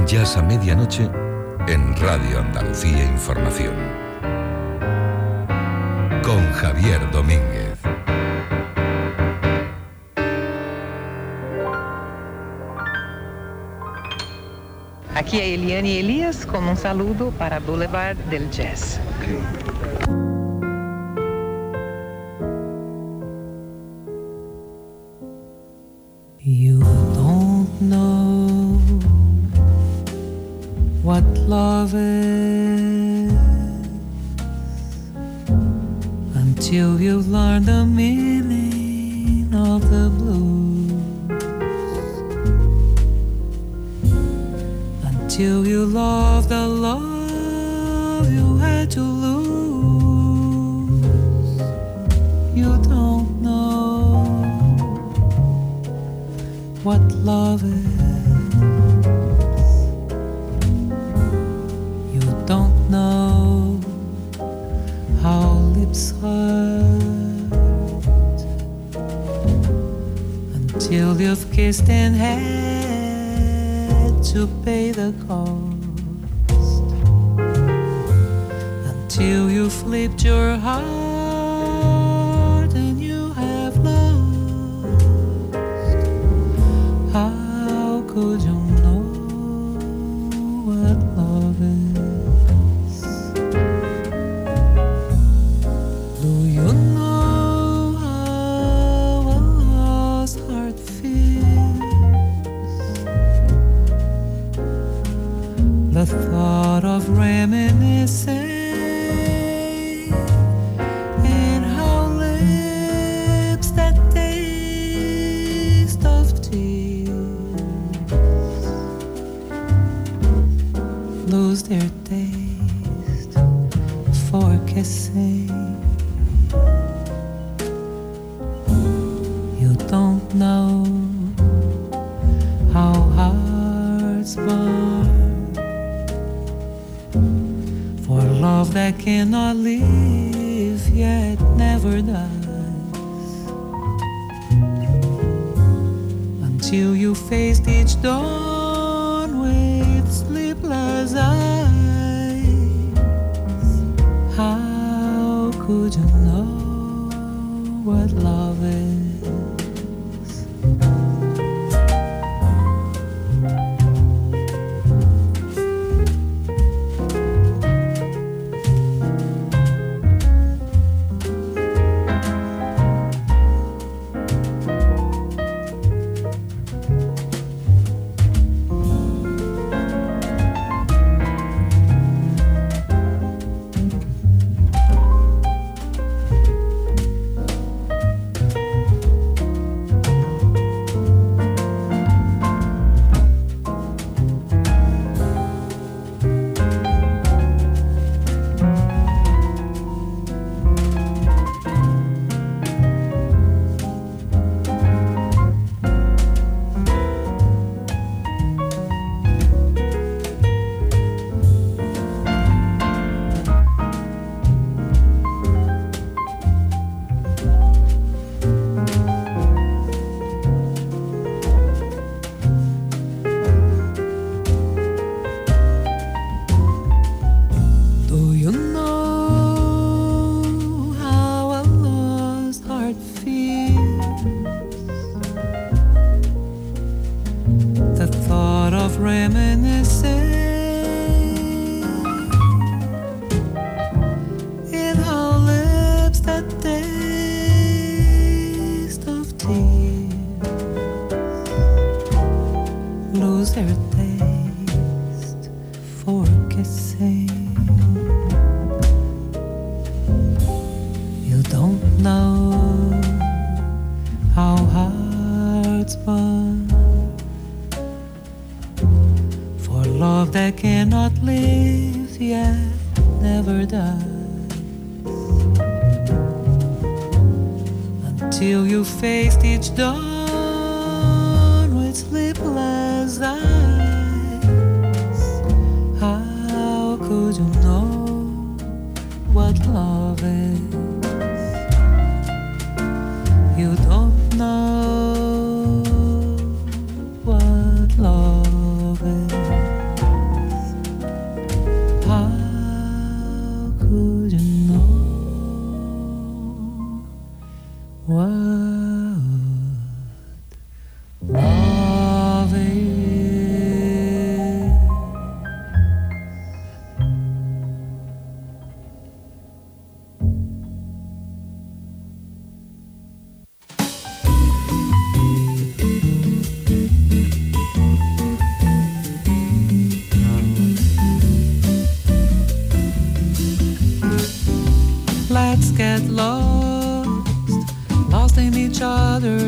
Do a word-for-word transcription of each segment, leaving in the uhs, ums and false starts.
Jazz a medianoche en Radio Andalucía Información. Con Javier Domínguez. Aqui é Eliane Elias com um saludo para Boulevard del Jazz. Okay. You don't know what love is until you learn the meaning of the blues, until you love the love you had to lose. You don't know what love is. You don't know how lips hurt until you've kissed and had to pay the cost, until you flipped your heart and you have lost. How could you know what love is? Do you know how a lost heart feels? The thought of reminiscing and how lips that taste of tears lose their taste for kissing. You don't know how hearts burn for love that cannot live yet never dies, until you faced each dawn with sleepless eyes. How could you know what love is? You don't know what love is.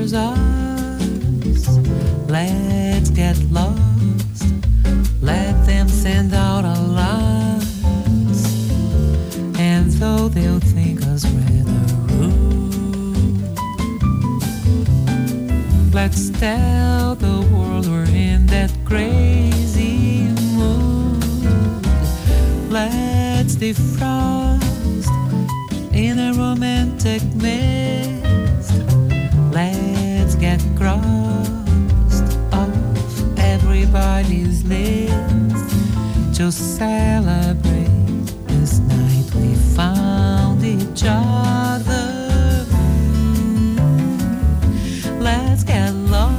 other's arms. Let's get lost. Let them send out alarms. And though they'll think us rather rude, let's tell the world we're in that crazy mood. Let's defrost in a romantic mist. Let's get crossed off everybody's list to celebrate this night we found each other. Let's get lost.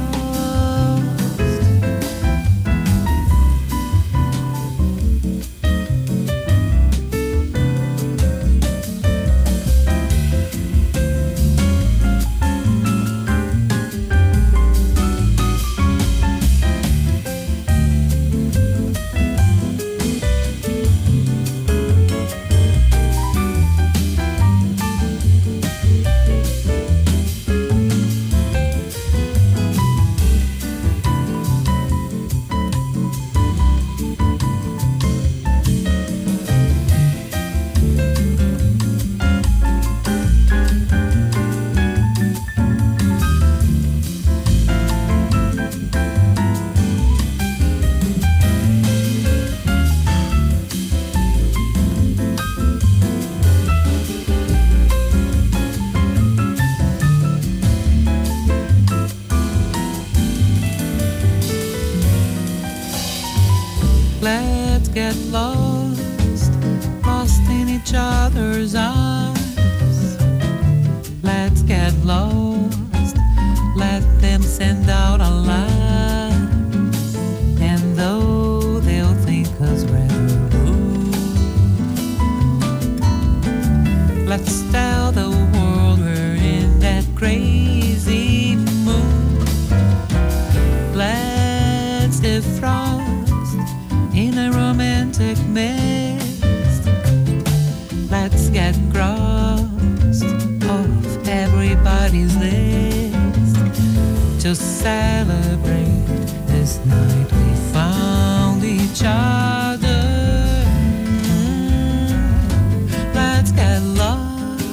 Let's get lost, lost in each other's arms. Let's get lost, let them send out alarms. And though they'll think us rather rude, let's tell the world we're in that crazy mood. Let's defrost in a romantic mist. Let's get crossed off everybody's list to celebrate this night we found each other. Mm, let's get lost.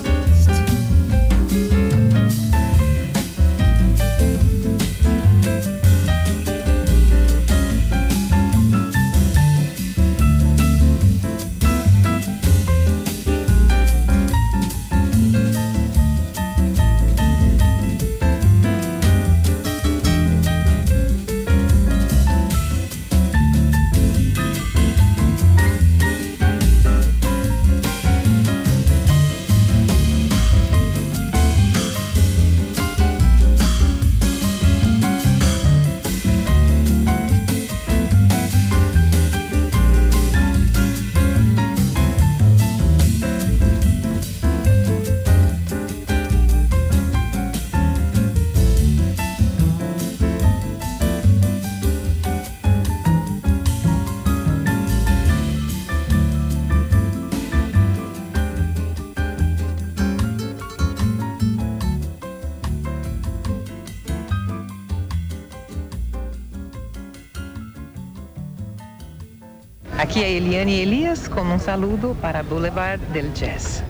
Aqui é Eliane Elias com um saludo para Boulevard del Jazz.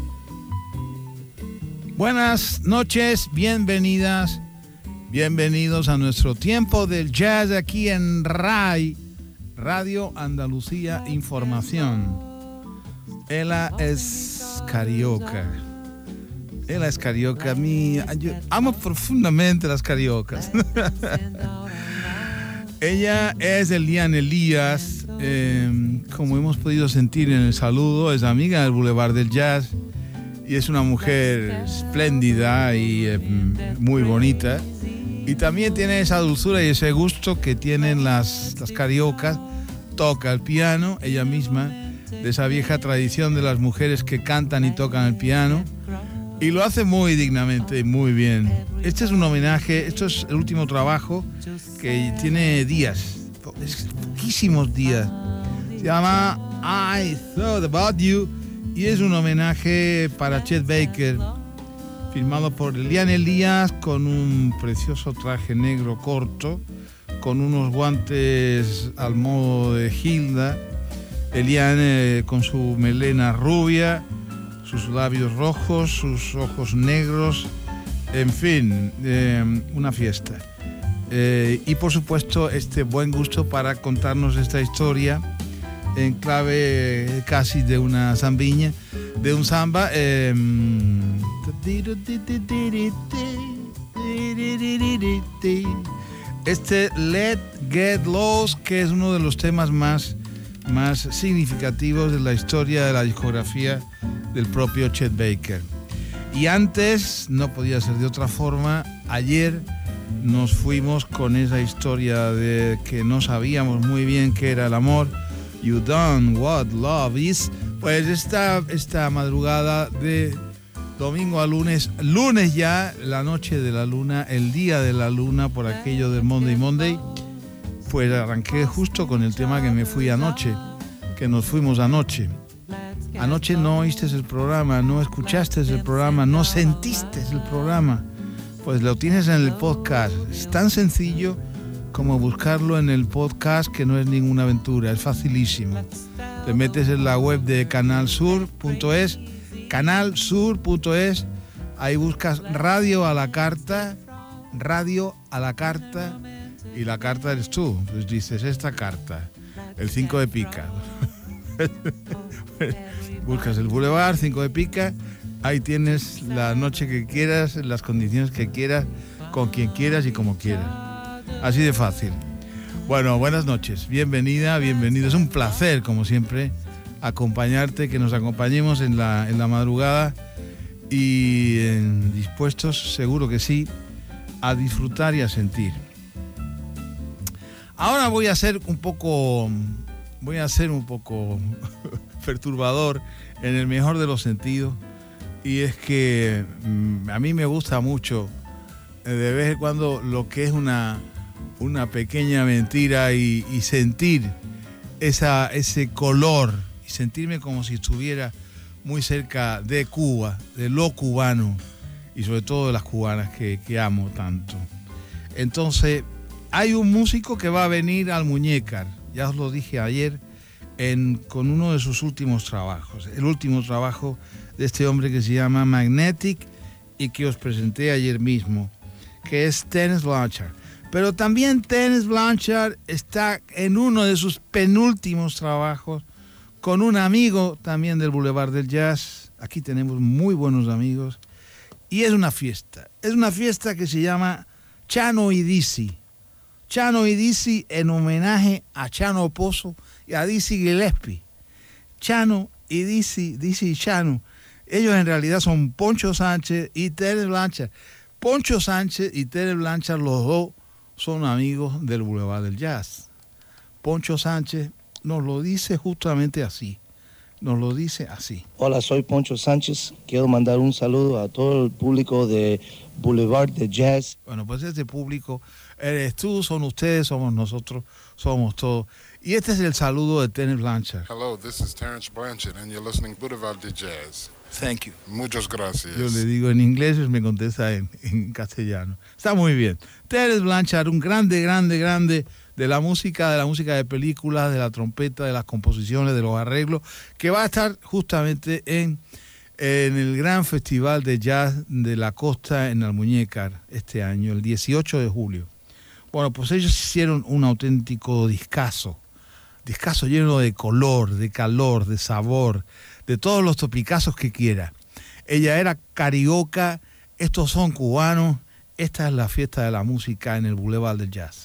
Buenas noches, bienvenidas, bienvenidos a nuestro tiempo del jazz aquí en R A I, Radio Andalucía Información. Ella es carioca. Ella es carioca. Mi, yo amo profundamente las cariocas. Ella es Eliane Elias. Eh, como hemos podido sentir en el saludo, es amiga del Boulevard del Jazz y es una mujer espléndida y eh, muy bonita, y también tiene esa dulzura y ese gusto que tienen las, las cariocas. Toca el piano ella misma, de esa vieja tradición de las mujeres que cantan y tocan el piano, y lo hace muy dignamente y muy bien. Este es un homenaje, esto es el último trabajo que tiene días, es poquísimos días. Se llama I Thought About You y es un homenaje para Chet Baker, firmado por Elian Elias con un precioso traje negro corto, con unos guantes al modo de Hilda. Elian eh, con su melena rubia, sus labios rojos, sus ojos negros, en fin, eh, una fiesta. Eh, y por supuesto este buen gusto para contarnos esta historia en clave casi de una zambiña, de un samba. Eh, este Let Get Lost, que es uno de los temas más, más significativos de la historia de la discografía del propio Chet Baker. Y antes, no podía ser de otra forma, ayer nos fuimos con esa historia de que no sabíamos muy bien qué era el amor. You don't what love is. Pues esta, esta madrugada de domingo a lunes, lunes ya, la noche de la luna, el día de la luna, por aquello del Monday Monday, pues arranqué justo con el tema que me fui anoche, que nos fuimos anoche. Anoche no oíste el programa, no escuchaste el programa, no sentiste el programa. Pues lo tienes en el podcast. Es tan sencillo como buscarlo en el podcast, que no es ninguna aventura, es facilísimo. Te metes en la web de canal sur punto es, canal sur punto es, ahí buscas Radio a la Carta, Radio a la Carta, y la carta eres tú. Pues dices, esta carta, el cinco de pica. Buscas el Boulevard, cinco de pica, ahí tienes la noche que quieras, las condiciones que quieras, con quien quieras y como quieras. Así de fácil. Bueno, buenas noches, bienvenida, bienvenido. Es un placer, como siempre, acompañarte, que nos acompañemos en la, en la madrugada y eh, dispuestos, seguro que sí, a disfrutar y a sentir. Ahora voy a ser un poco, voy a ser un poco perturbador en el mejor de los sentidos, y es que mm, a mí me gusta mucho eh, de vez en cuando lo que es una, una pequeña mentira y, y sentir esa, ese color y sentirme como si estuviera muy cerca de Cuba, de lo cubano y sobre todo de las cubanas que, que amo tanto. Entonces, hay un músico que va a venir al Muñécar, ya os lo dije ayer, en, con uno de sus últimos trabajos, el último trabajo de este hombre que se llama Magnetic y que os presenté ayer mismo, que es Terence Blanchard. Pero también Terence Blanchard está en uno de sus penúltimos trabajos con un amigo también del Boulevard del Jazz. Aquí tenemos muy buenos amigos y es una fiesta, es una fiesta que se llama Chano y Dizzy. Chano y Dizzy en homenaje a Chano Pozo y a Dizzy Gillespie. Chano y Dizzy, Dizzy y Chano, ellos en realidad son Poncho Sánchez y Terence Blanchard. Poncho Sánchez y Terence Blanchard, los dos son amigos del Boulevard del Jazz. Poncho Sánchez nos lo dice justamente así, nos lo dice así. Hola, soy Poncho Sánchez, quiero mandar un saludo a todo el público de Boulevard del Jazz. Bueno, pues este público eres tú, son ustedes, somos nosotros, somos todos. Y este es el saludo de Terence Blanchard. Hello, this is Terence Blanchard and you're listening to Boulevard de Jazz. Thank you. Muchas gracias. Yo le digo en inglés y me contesta en, en castellano. Está muy bien. Terence Blanchard, un grande, grande, grande de la música, de la música de películas, de la trompeta, de las composiciones, de los arreglos, que va a estar justamente en, en el gran festival de jazz de la costa en Almuñécar este año, el dieciocho de julio. Bueno, pues ellos hicieron un auténtico discazo, discazo lleno de color, de calor, de sabor, de todos los topicazos que quiera. Ella era carioca, estos son cubanos, esta es la fiesta de la música en el Boulevard del Jazz.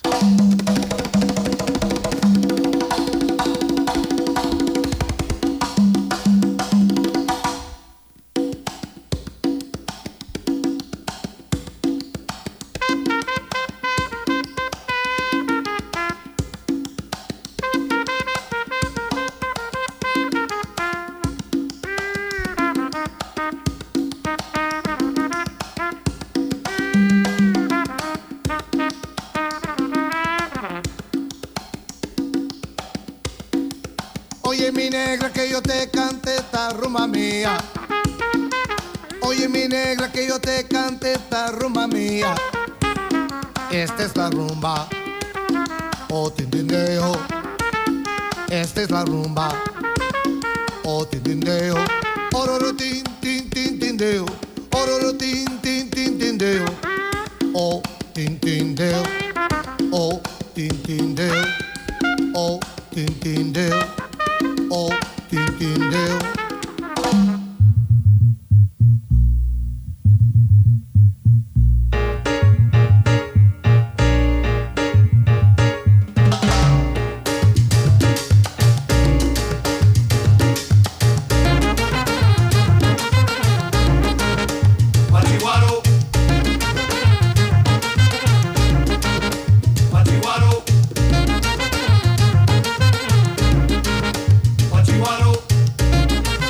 Oye, mi negra, que yo te cante esta rumba mía. Oye mi negra que yo te cante esta rumba mía. Esta es la rumba, oh tindindeo. Esta es la rumba, oh tindindeo. Ororo tin tin tin tindeo. Ororo tin tin tin tindeo. Oh tindindeo. Oh tindindeo. Oh tindindeo. Oh tindindeo. Guachiguaro,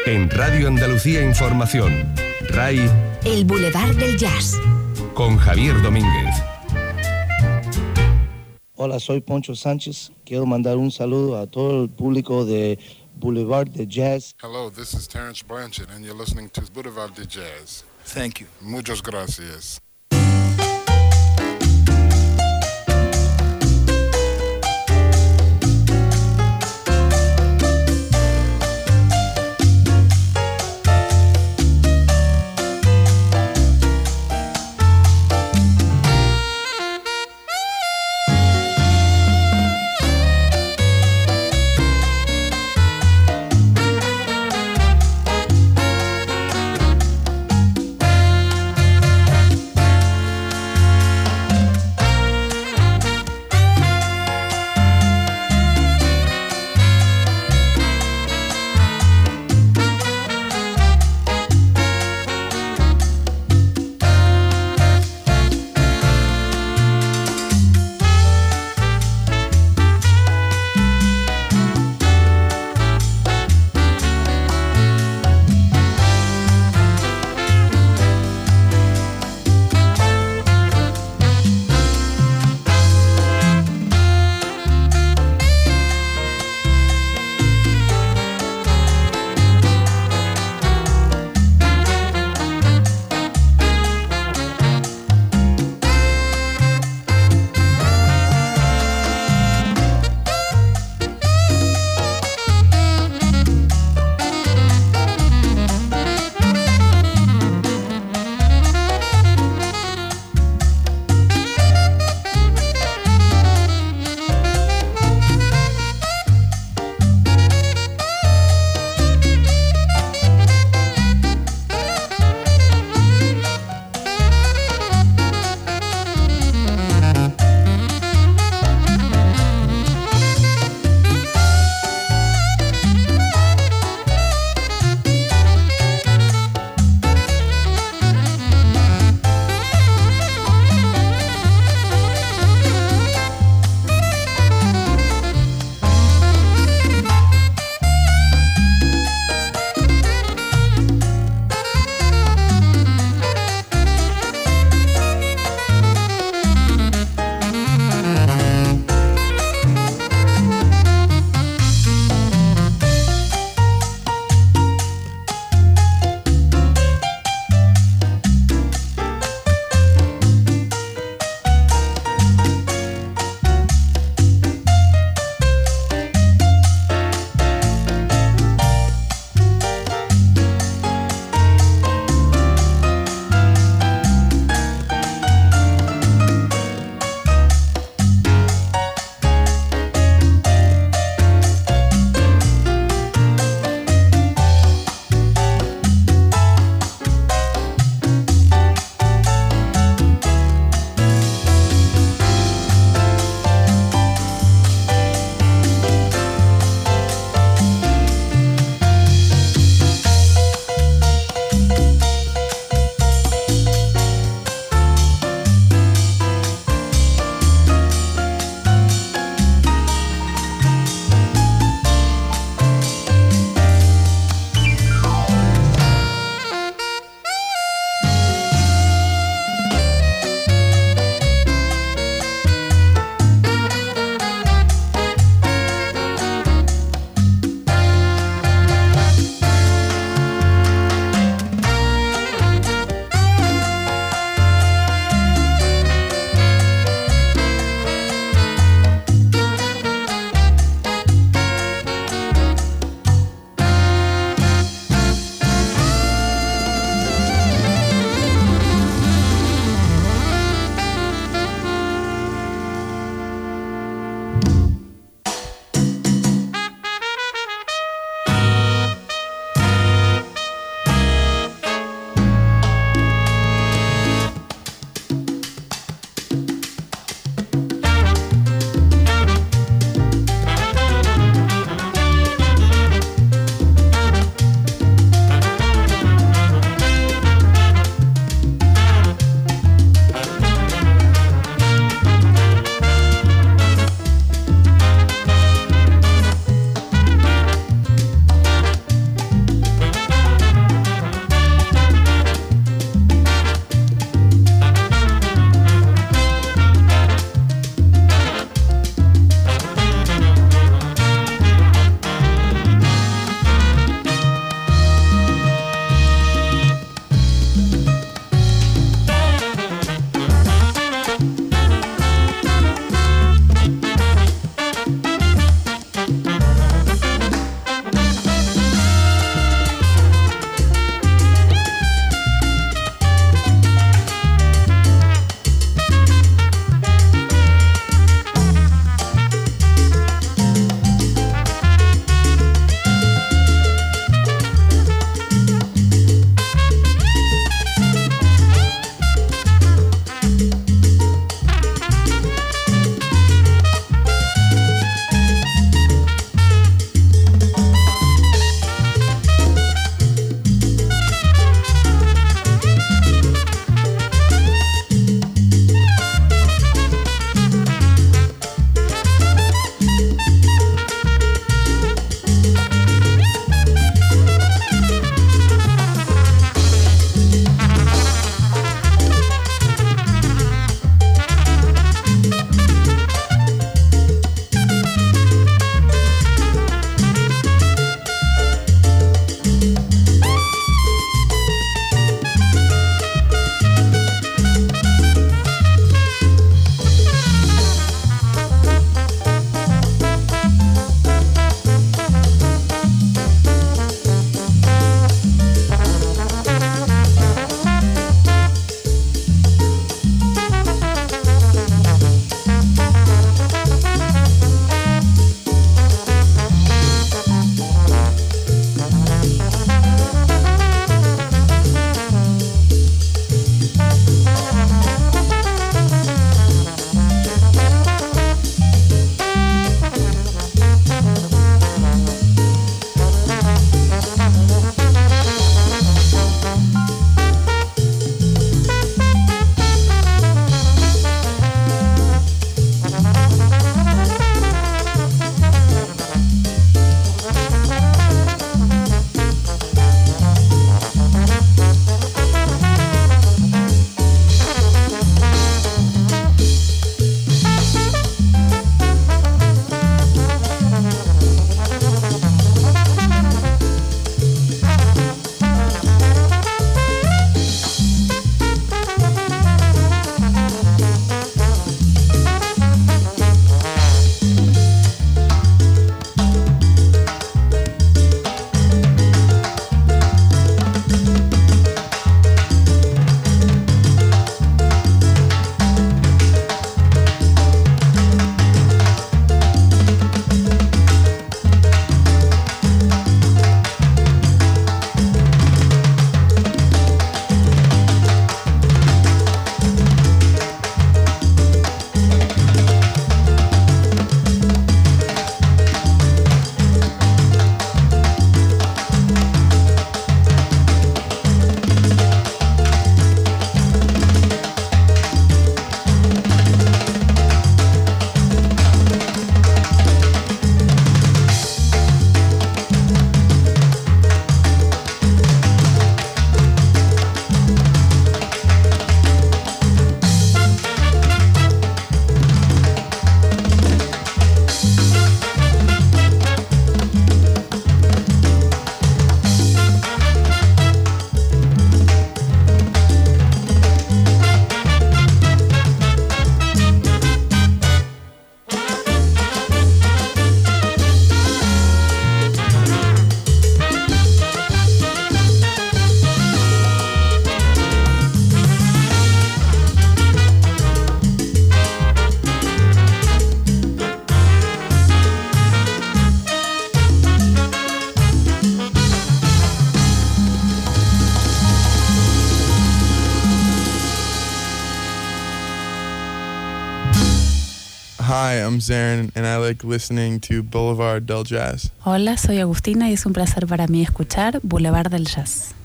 En Radio Andalucía Información, R A I, El Boulevard del Jazz, con Javier Domínguez. Hola, soy Poncho Sánchez. Quiero mandar un saludo a todo el público de Boulevard de Jazz. Hello, this is Terrence Blanchard, and you're listening to Boulevard de Jazz. Thank you. Muchas gracias. Hi, I'm Zarin, and I like listening to Boulevard del Jazz. Hola, soy Agustina y es un placer para mí escuchar Boulevard del Jazz.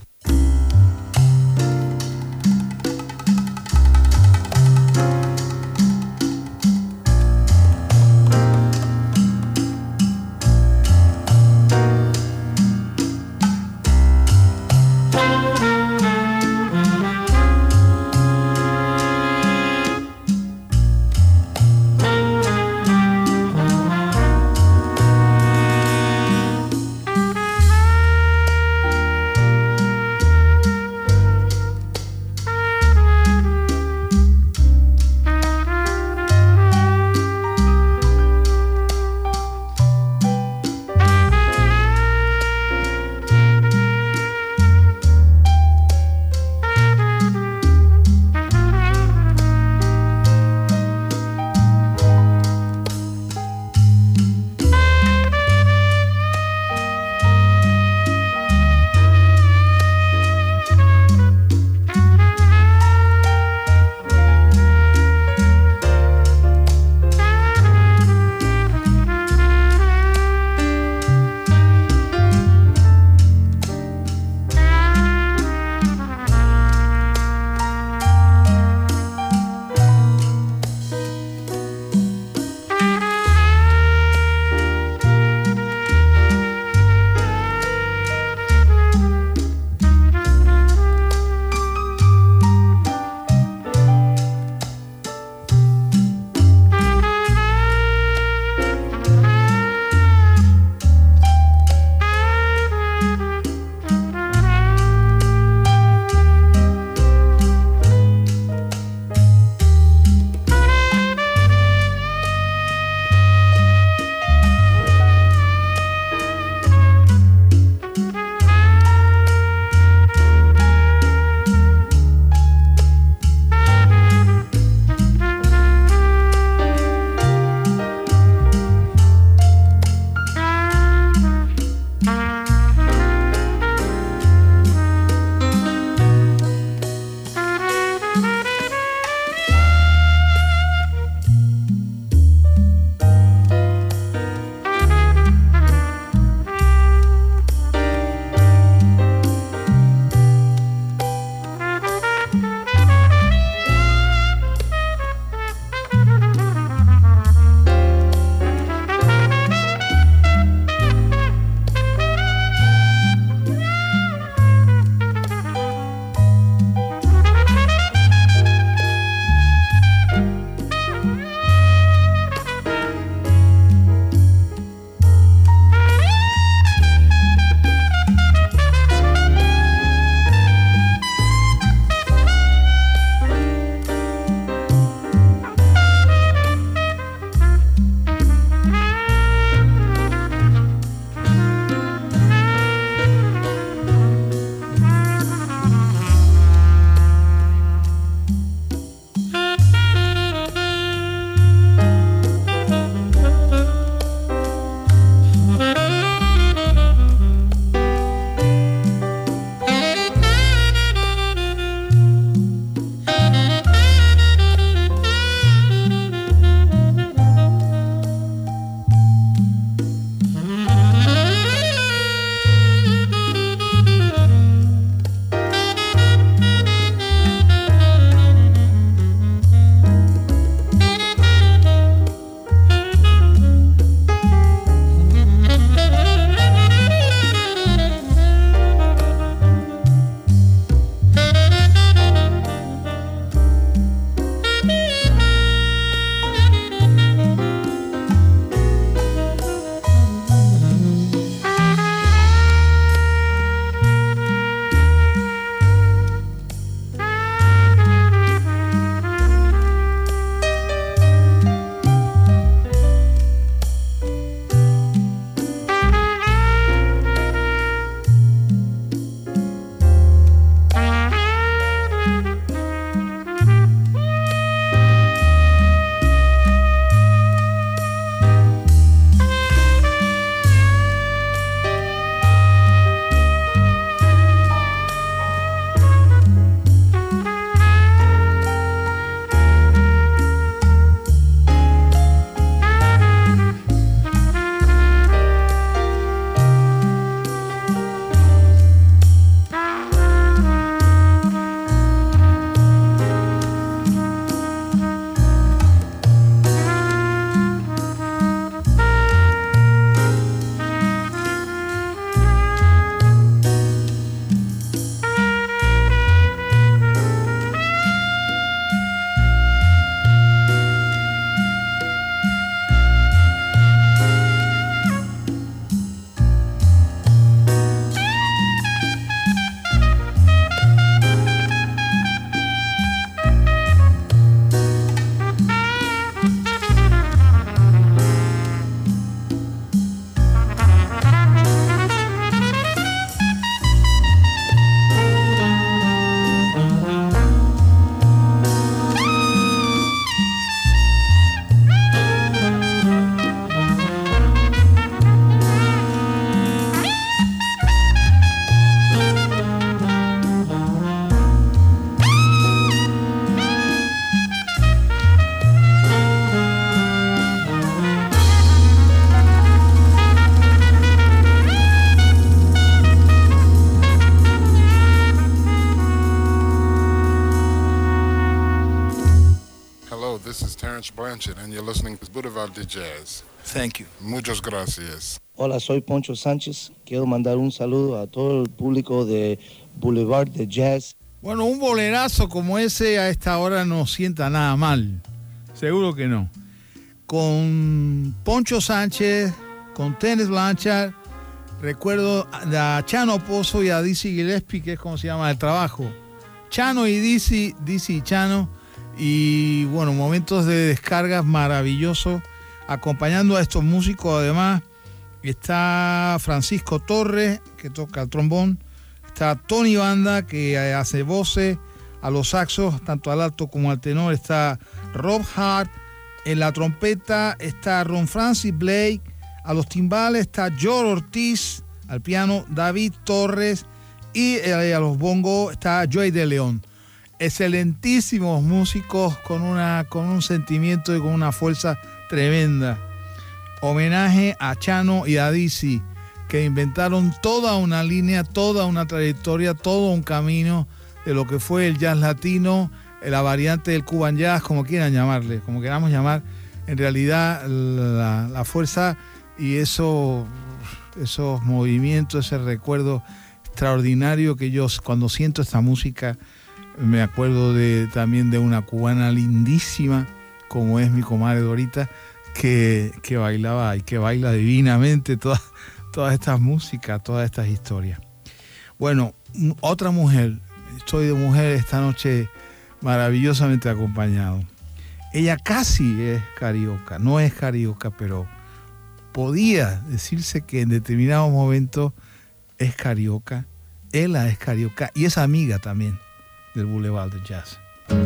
George Blanchard, and you're listening to Boulevard de Jazz. Thank you. Muchas gracias. Hola, soy Poncho Sánchez. Quiero mandar un saludo a todo el público de Boulevard de Jazz. Bueno, un bolerazo como ese a esta hora no sienta nada mal. Seguro que no. Con Poncho Sánchez, con Tennis Blanchard, recuerdo a Chano Pozo y a Dizzy Gillespie, que es como se llama el trabajo. Chano y Dizzy, Dizzy y Chano. Y bueno, momentos de descargas maravillosos. Acompañando a estos músicos, además, está Francisco Torres, que toca el trombón. Está Tony Banda, que hace voces a los saxos, tanto al alto como al tenor. Está Rob Hart. En la trompeta está Ron Francis Blake. A los timbales está George Ortiz. Al piano David Torres. Y a los bongos está Joey de León. Excelentísimos músicos con, una, con un sentimiento y con una fuerza tremenda. Homenaje a Chano y a Dizzy, que inventaron toda una línea, toda una trayectoria, todo un camino de lo que fue el jazz latino, la variante del Cuban Jazz, como quieran llamarle, como queramos llamar. En realidad la, la fuerza y eso, esos movimientos, ese recuerdo extraordinario que yo cuando siento esta música me acuerdo de, también de una cubana lindísima como es mi comadre Dorita, que, que bailaba y que baila divinamente todas, todas estas músicas, todas estas historias. Bueno, otra mujer, estoy de mujer esta noche maravillosamente acompañado. Ella casi es carioca, no es carioca, pero podía decirse que en determinados momentos es carioca, ella es carioca y es amiga también del Boulevard de Jazz.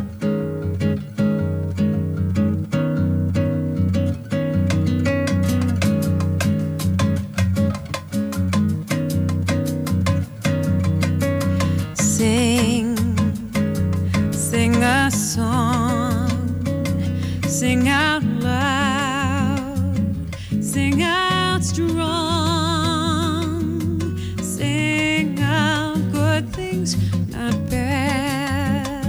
Sing, sing a song, sing out loud, sing out strong, sing out good things, not bad,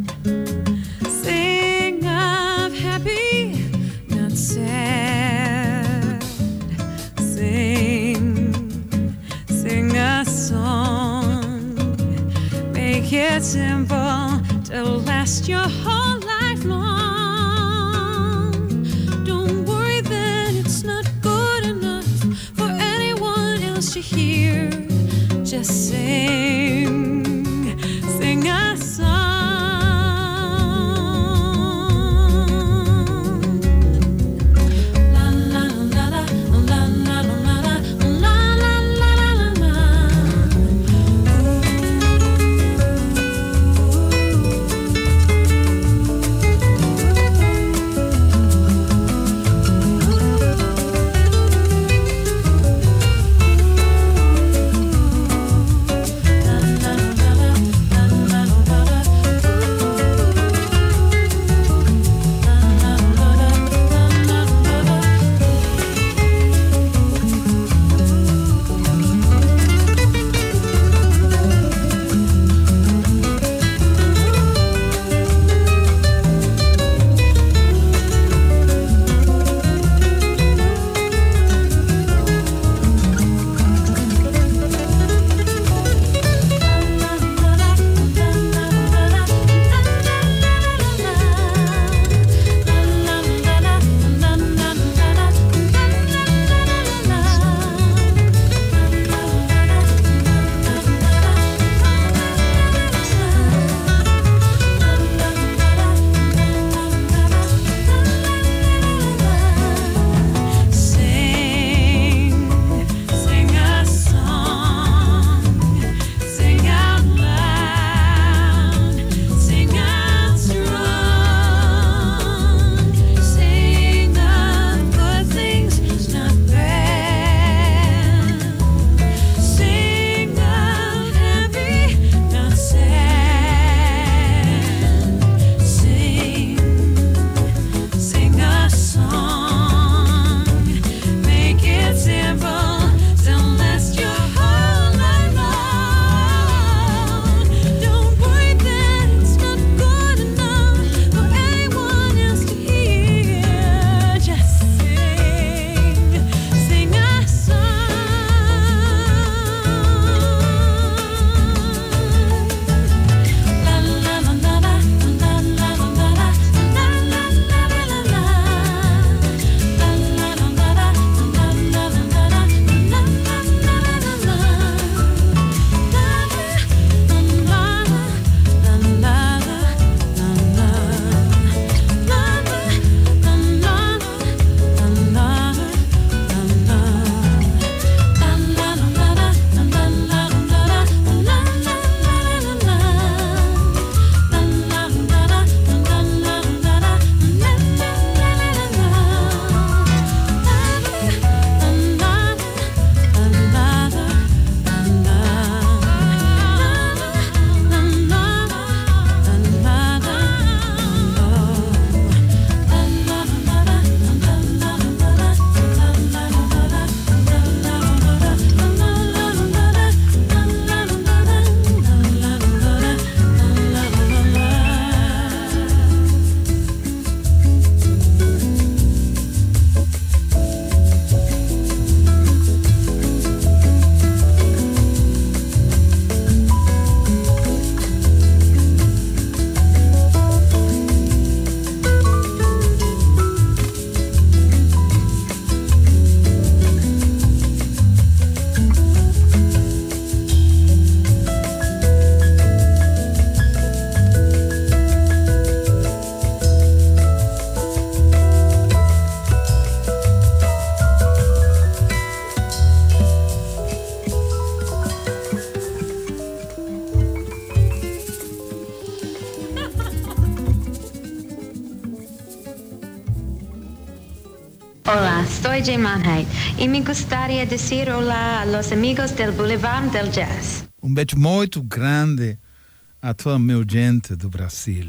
sing of happy, not sad, sing, sing a song, make it simple to last your whole life long. Don't worry that it's not good enough for anyone else to hear. Just sing, sing a song. La la la la la la la la la la la la la. La soy de Mannheim e me gostaria de dizer olá aos amigos del Boulevard del Jazz. Um beijo muito grande a toda a minha gente do Brasil.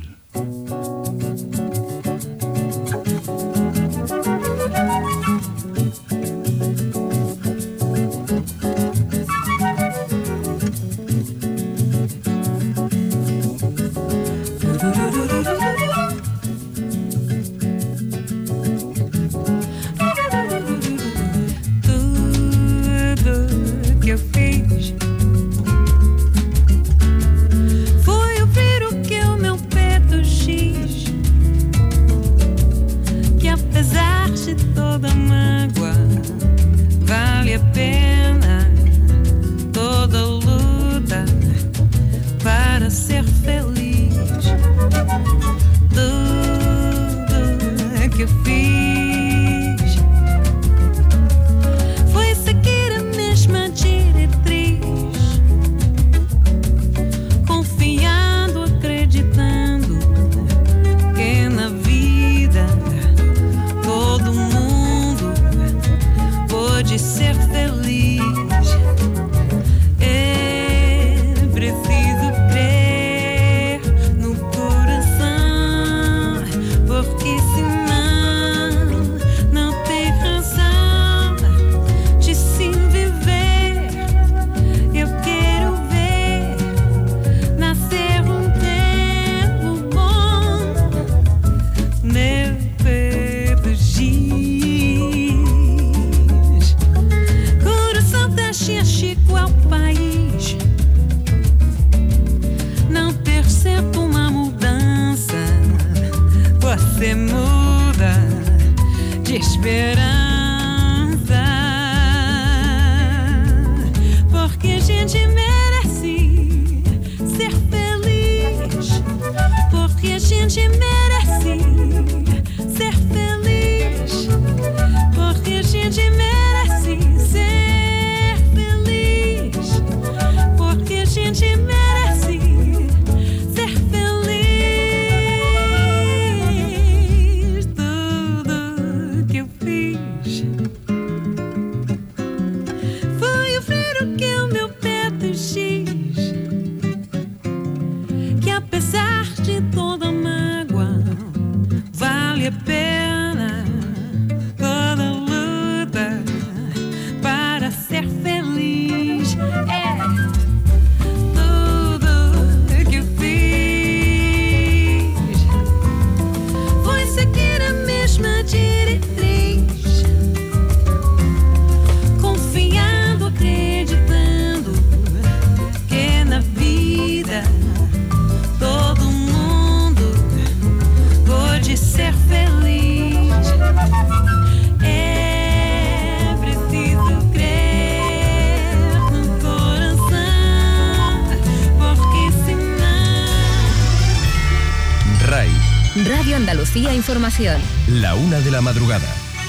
Radio Andalucía Información. La una de la madrugada.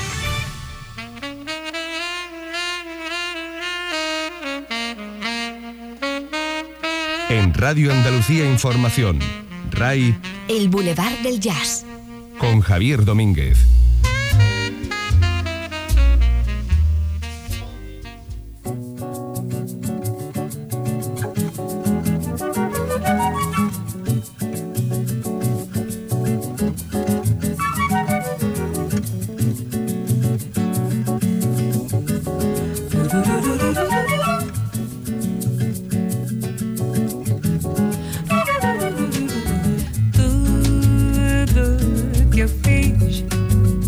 En Radio Andalucía Información, R A I... El Boulevard del Jazz. Con Javier Domínguez. Tudo que eu fiz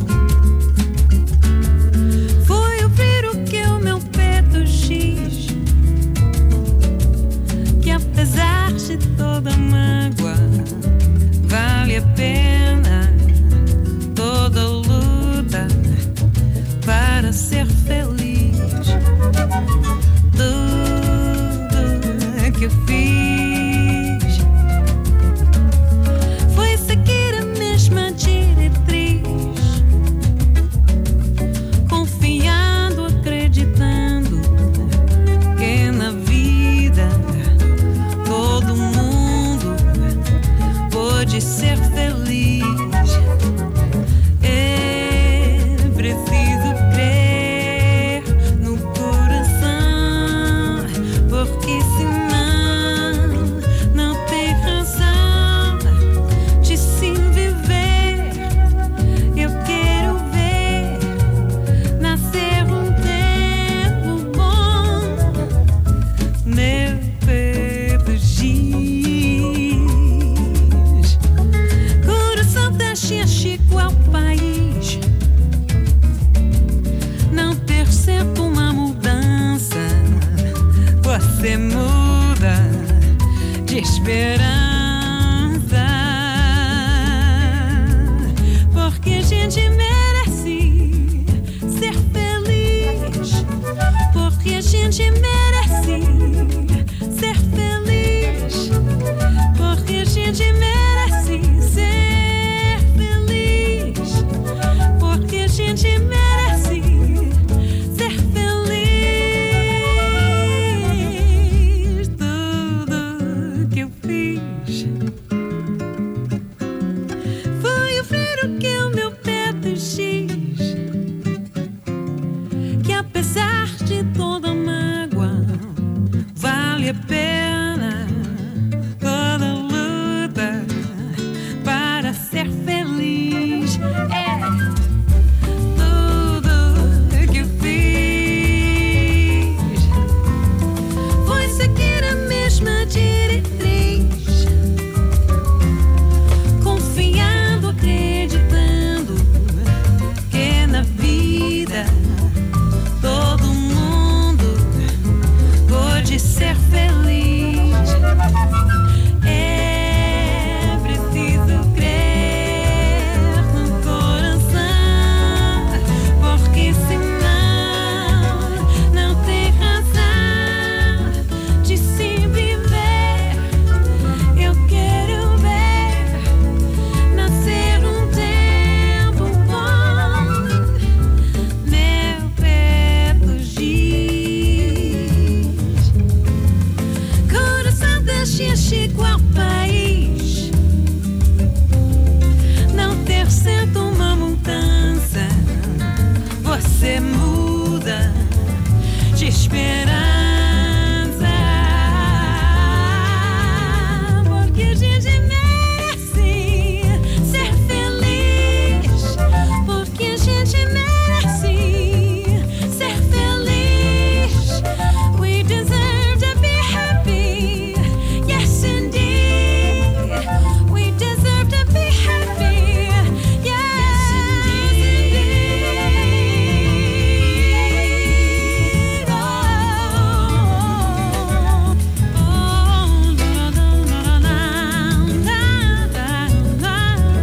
você muda de esperança, porque a gente merece ser feliz, porque a gente merece ser feliz, porque a gente merece ser feliz, porque a gente merece ser feliz. Tudo que eu fiz foi oferecer o que o meu peito diz, que apesar de toda mágoa vale a pena toda luta para ser feliz. É tudo que eu fiz foi seguir a mesma diretriz, confiando, acreditando que na vida todo mundo pode ser feliz. É preciso crer no coração, porque senão não tem razão de se viver. Eu quero ver nascer um tempo bom. Meu peito diz: coração deixa Chico ao país, não ter sento uma mudança, você muda de esperança, porque a gente merece ser feliz, porque a gente merece ser feliz. We deserve to be happy, yes indeed. We deserve to be happy, yes indeed. Oh, oh, la, la, la, la, la, la,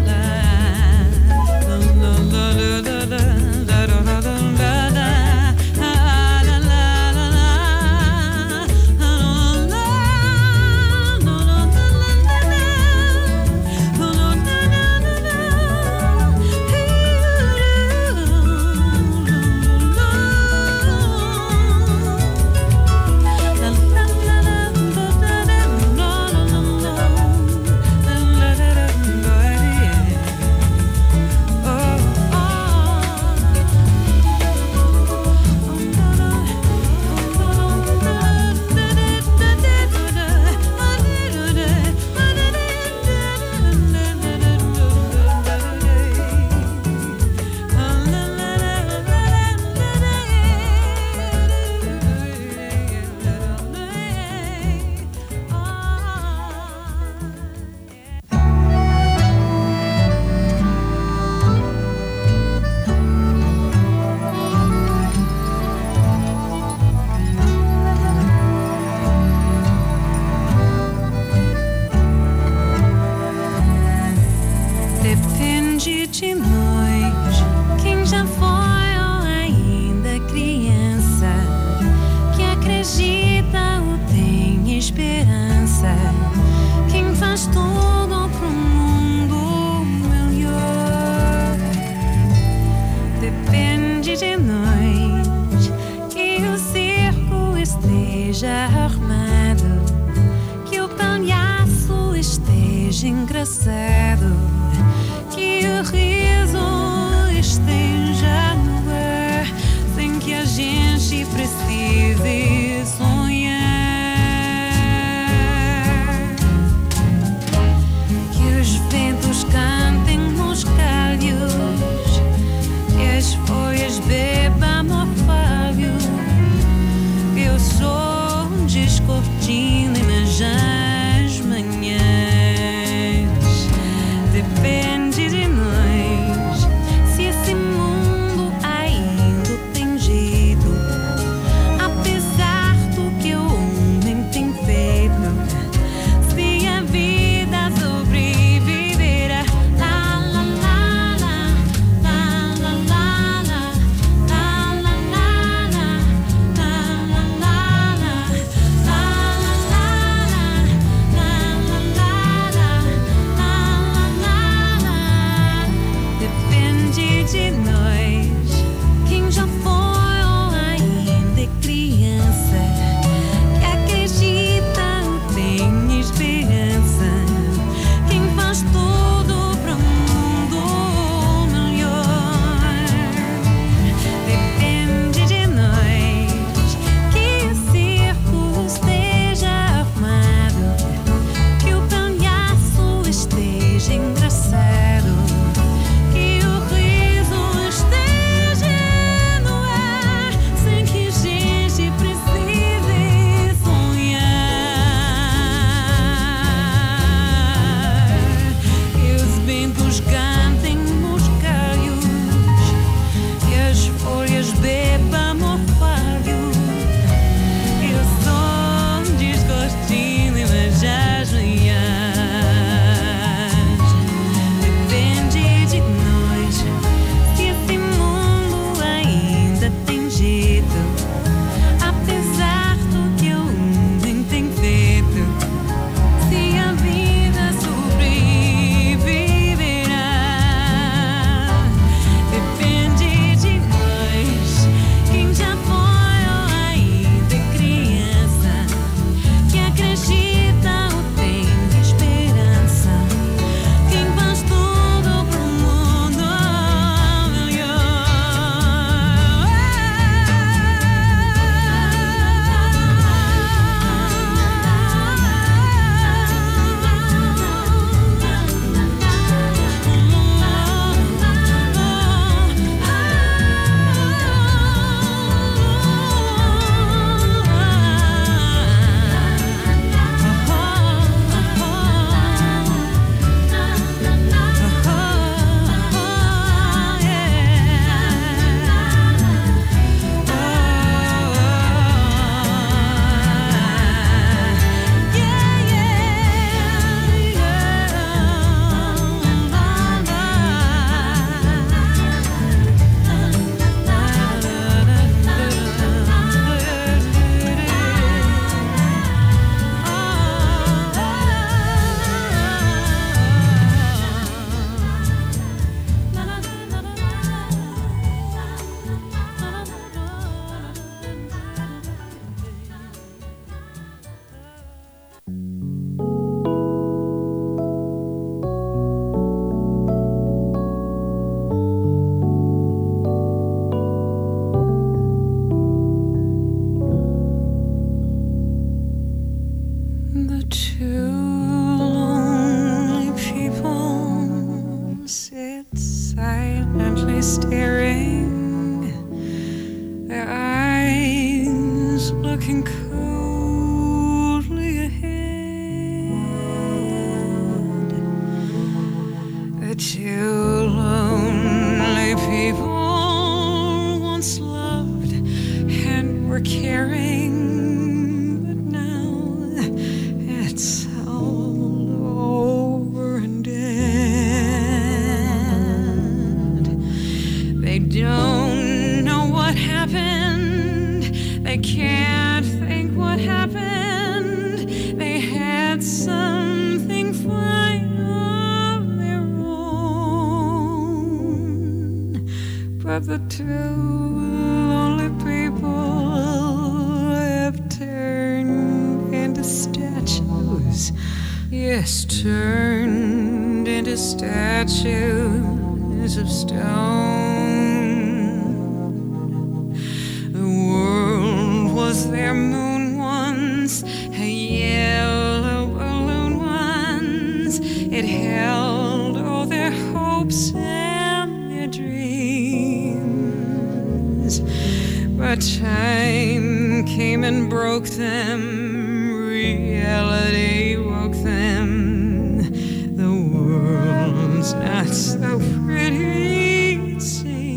depende de nós, quem já foi ou ainda criança, que acredita ou tem esperança, quem faz tudo pro mundo melhor. Depende de nós, que o circo esteja armado, que o palhaço esteja engraçado, que o riso esteja no ar, sem que a gente precise sonhar. Que os ventos cantem nos galhos, que as folhas bebam orvalho, que o sol descortine nas manhãs. Depende de nós, se esse mundo ainda tem jeito, apesar do que o homem The two lonely people sit silently staring, their eyes looking coldly ahead. The two lonely people once loved and were caring, but now it's all over and dead. They don't know what happened, they can't think what happened. They had something fine of their own, but the two lonely people have turned into statues. Yes, turned into statues of stone. The world was their moon once, a yellow balloon once. It held all their hopes and their dreams. But time came and broke them, reality woke them. The world's not so pretty, it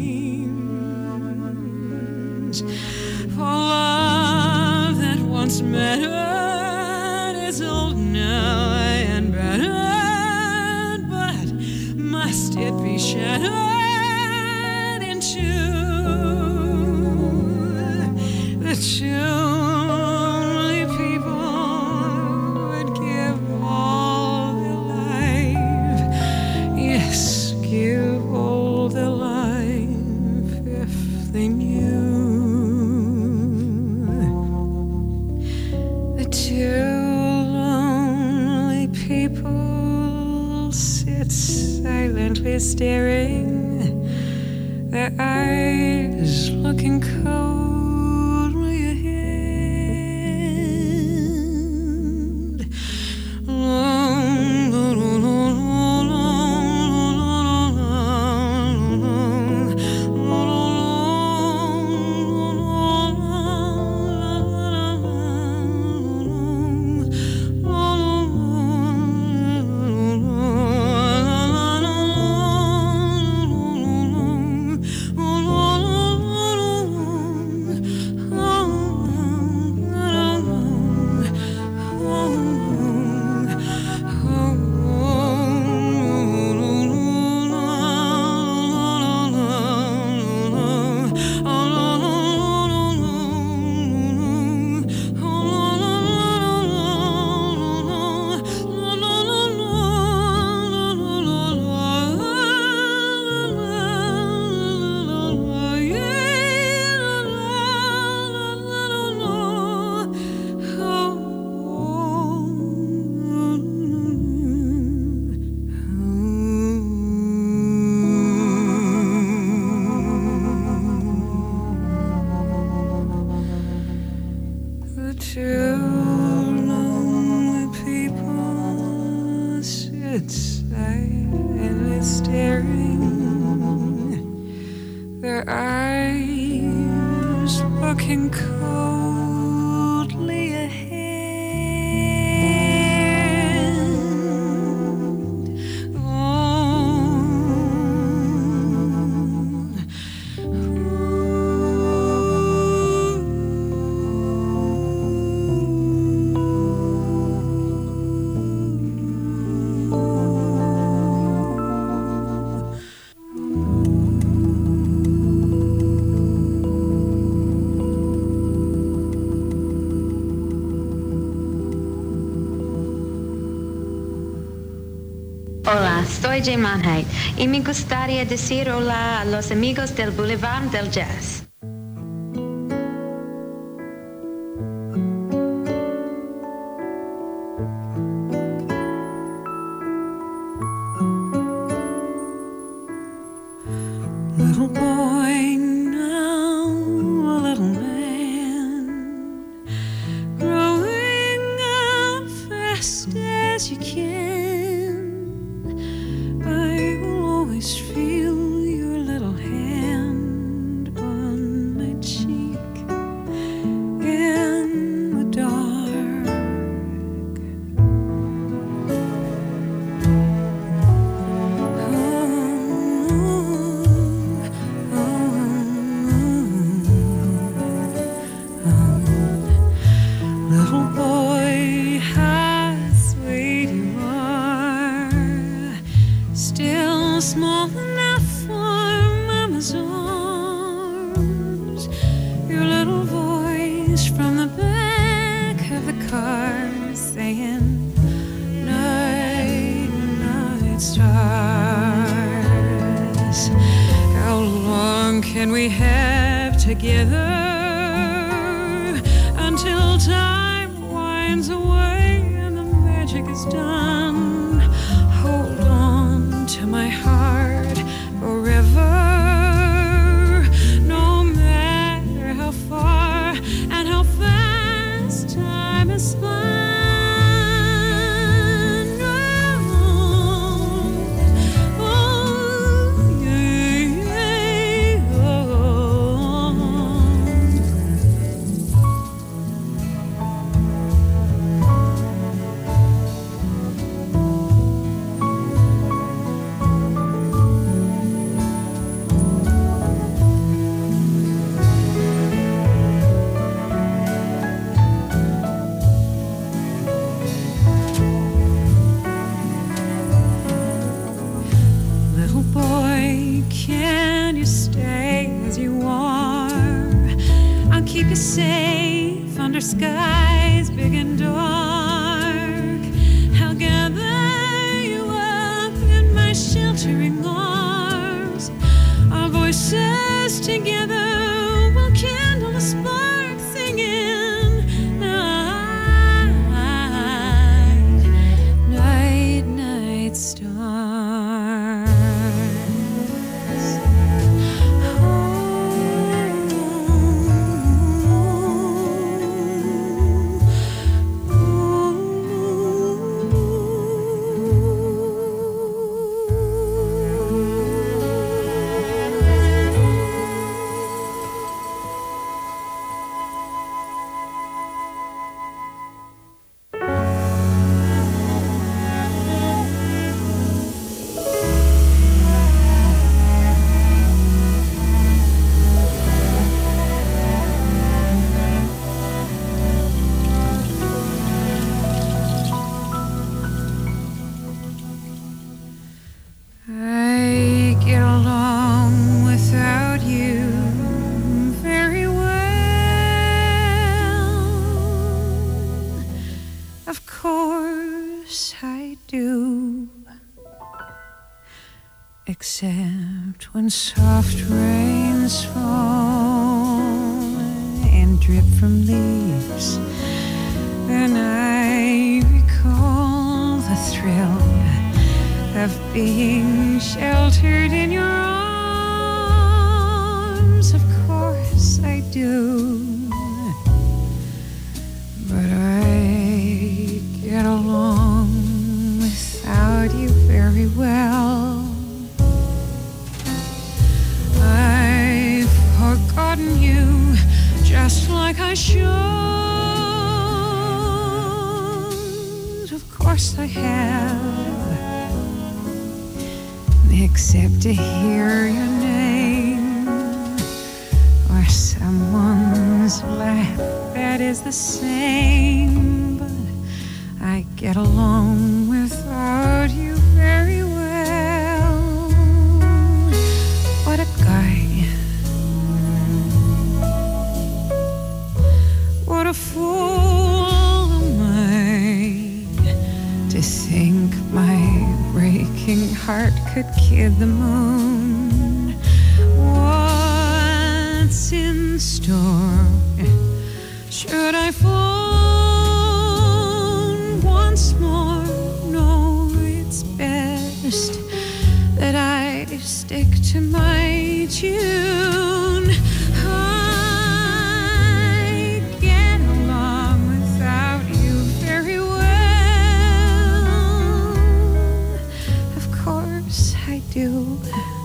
seems. For love that once mattered is old now and battered, but must it be shattered in two? The two only people would give all their life, yes, give all their life if they knew. The two lonely people sit silently staring, their eyes looking coldly ahead. Long, long, long, long, their eyes looking coldly ahead. Hola, soy Jay Manheit y me gustaría decir hola a los amigos del Boulevard del Jazz. Little boy, now a little man, growing up can we have together until time winds away and the magic is done? Hold on to my heart forever, no matter how far and how fast time has spun. Safe under skies big and dark, I'll gather you up in my sheltering arms. Our voices together will kindle a spark, singing night, night, night stars. Except when soft rains fall and drip from leaves, and I recall the thrill of being sheltered in your arms. Of course I do, but I get along without you very well. I've forgotten you just like I should. Of course I have, except to hear your name or someone's laugh that is the same. But I get along without you very well. What a guy. What a fool am I to think my breaking heart could kid the moon. What's in store? Should I phone once more? No, it's best that I stick to my tune. I get along without you very well. Of course I do.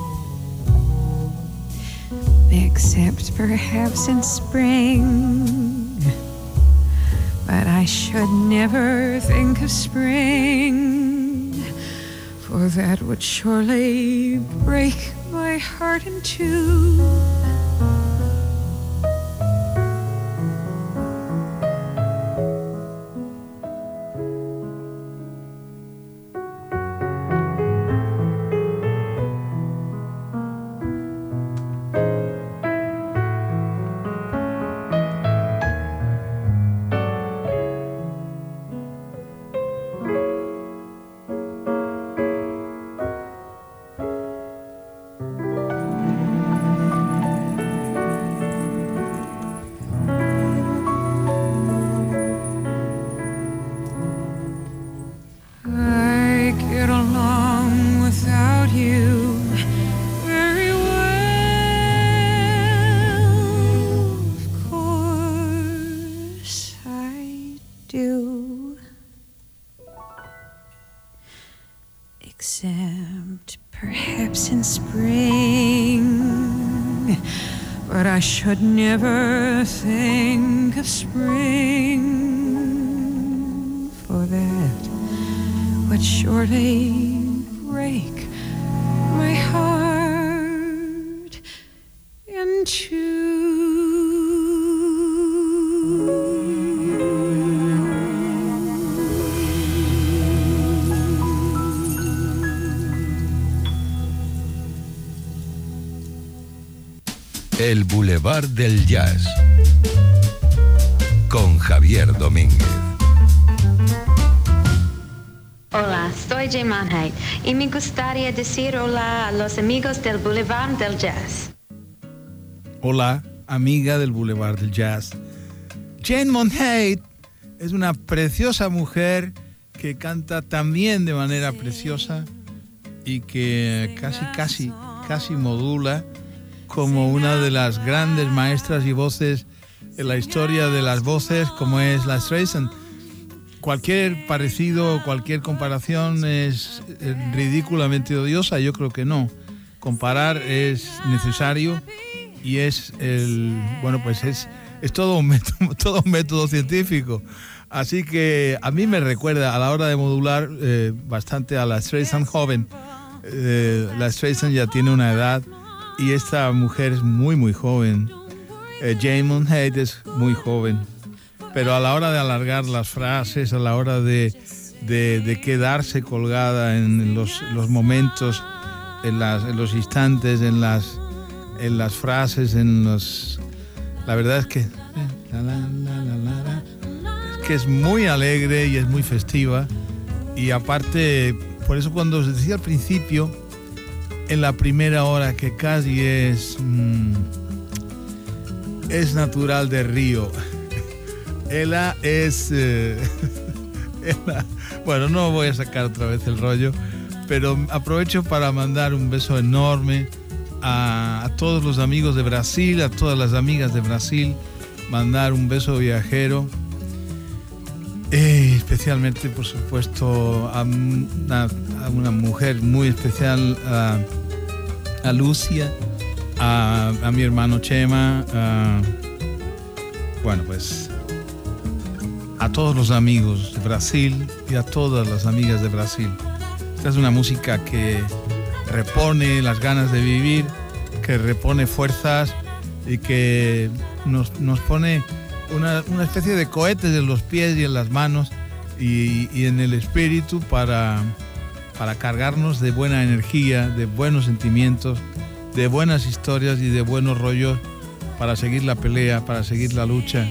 Except perhaps in spring. But I should never think of spring, for that would surely break my heart in two. except perhaps in spring. But I should never think of spring, for that would surely break my heart in two. El Boulevard del Jazz con Javier Domínguez. Hola, soy Jane Monheit y me gustaría decir hola a los amigos del Boulevard del Jazz. Hola, amiga del Boulevard del Jazz. Jane Monheit es una preciosa mujer que canta también de manera preciosa y que casi, casi, casi modula como una de las grandes maestras y voces en la historia de las voces, como es la Streisand. Cualquier parecido, cualquier comparación es ridículamente odiosa, yo creo que no. Comparar es necesario y es el, bueno, pues es, es todo un método, todo un método científico. Así que a mí me recuerda a la hora de modular eh, bastante a la Streisand joven. Eh, la Streisand ya tiene una edad y esta mujer es muy muy joven. Eh, Jane Monheit es muy joven, pero a la hora de alargar las frases, a la hora de, de, de quedarse colgada en los, los momentos, en, las, en los instantes, en las, en las frases, en los... La verdad es que... La, la, la, la, la, es que es muy alegre y es muy festiva. Y aparte, por eso cuando os decía al principio, en la primera hora, que casi es... Mmm, es natural de Río. Ella es... Eh, ella, bueno, no voy a sacar otra vez el rollo, pero aprovecho para mandar un beso enorme a, a todos los amigos de Brasil, a todas las amigas de Brasil, mandar un beso viajero, eh, especialmente, por supuesto, a una, a una mujer muy especial, a, a Lucia, a, a mi hermano Chema, a, bueno, pues a todos los amigos de Brasil y a todas las amigas de Brasil. Esta es una música que repone las ganas de vivir, que repone fuerzas y que nos, nos pone una, una especie de cohetes en los pies y en las manos y, y en el espíritu para, para cargarnos de buena energía, de buenos sentimientos, de buenas historias y de buenos rollos para seguir la pelea, para seguir la lucha.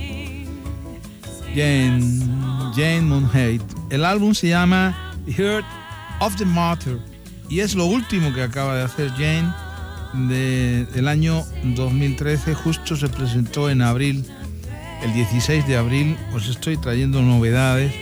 Jane, Jane Monheit. El álbum se llama Heart of the Matter y es lo último que acaba de hacer Jane de, del año dos mil trece. Justo se presentó en abril, el dieciséis de abril. Os estoy trayendo novedades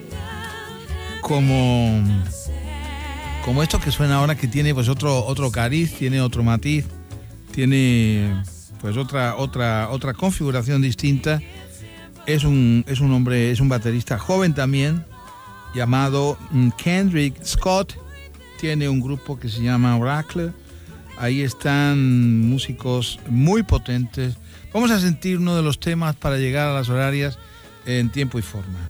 como, como esto que suena ahora, que tiene pues otro, otro cariz, tiene otro matiz, tiene pues otra, otra, otra configuración distinta. Es un, es un hombre, es un baterista joven también, llamado Kendrick Scott. Tiene un grupo que se llama Oracle. Ahí están músicos muy potentes. Vamos a sentir uno de los temas para llegar a las horarias en tiempo y forma.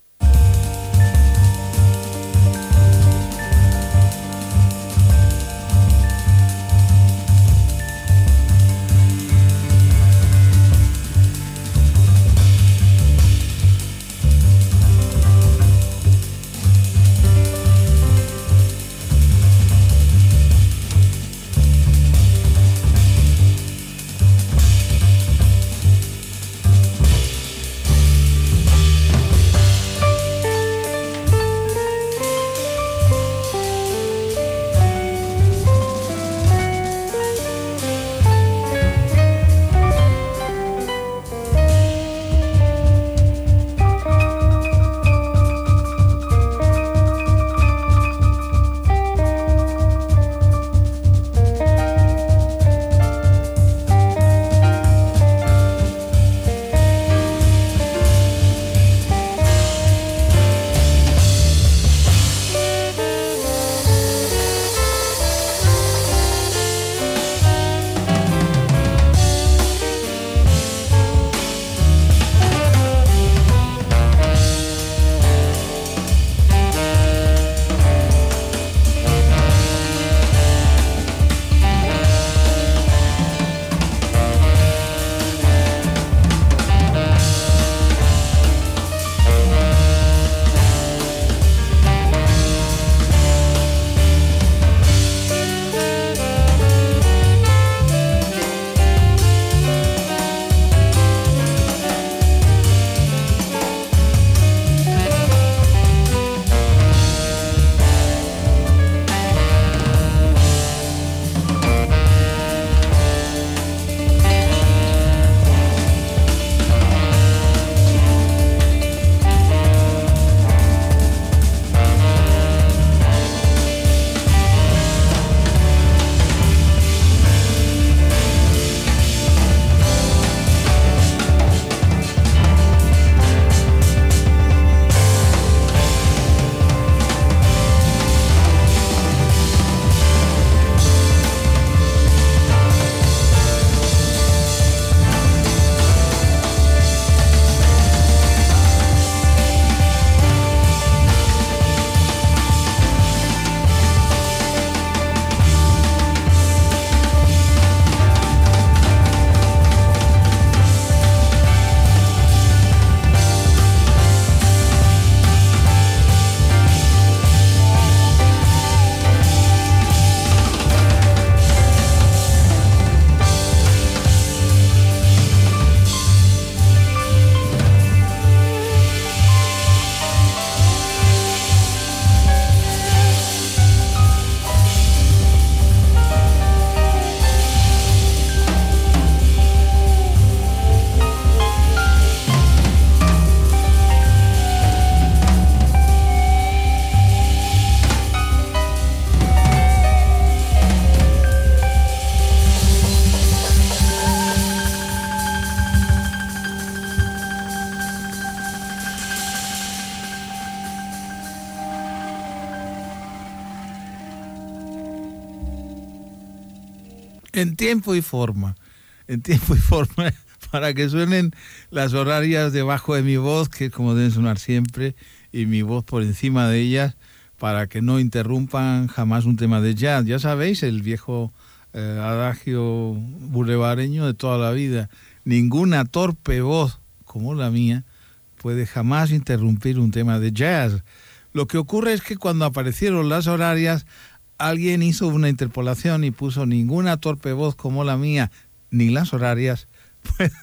en tiempo y forma, en tiempo y forma, para que suenen las horarias debajo de mi voz, que es como deben sonar siempre, y mi voz por encima de ellas, para que no interrumpan jamás un tema de jazz. Ya sabéis, el viejo eh, adagio bulevareño de toda la vida, ninguna torpe voz como la mía puede jamás interrumpir un tema de jazz. Lo que ocurre es que cuando aparecieron las horarias, alguien hizo una interpolación y puso ninguna torpe voz como la mía, ni las horarias, pueden,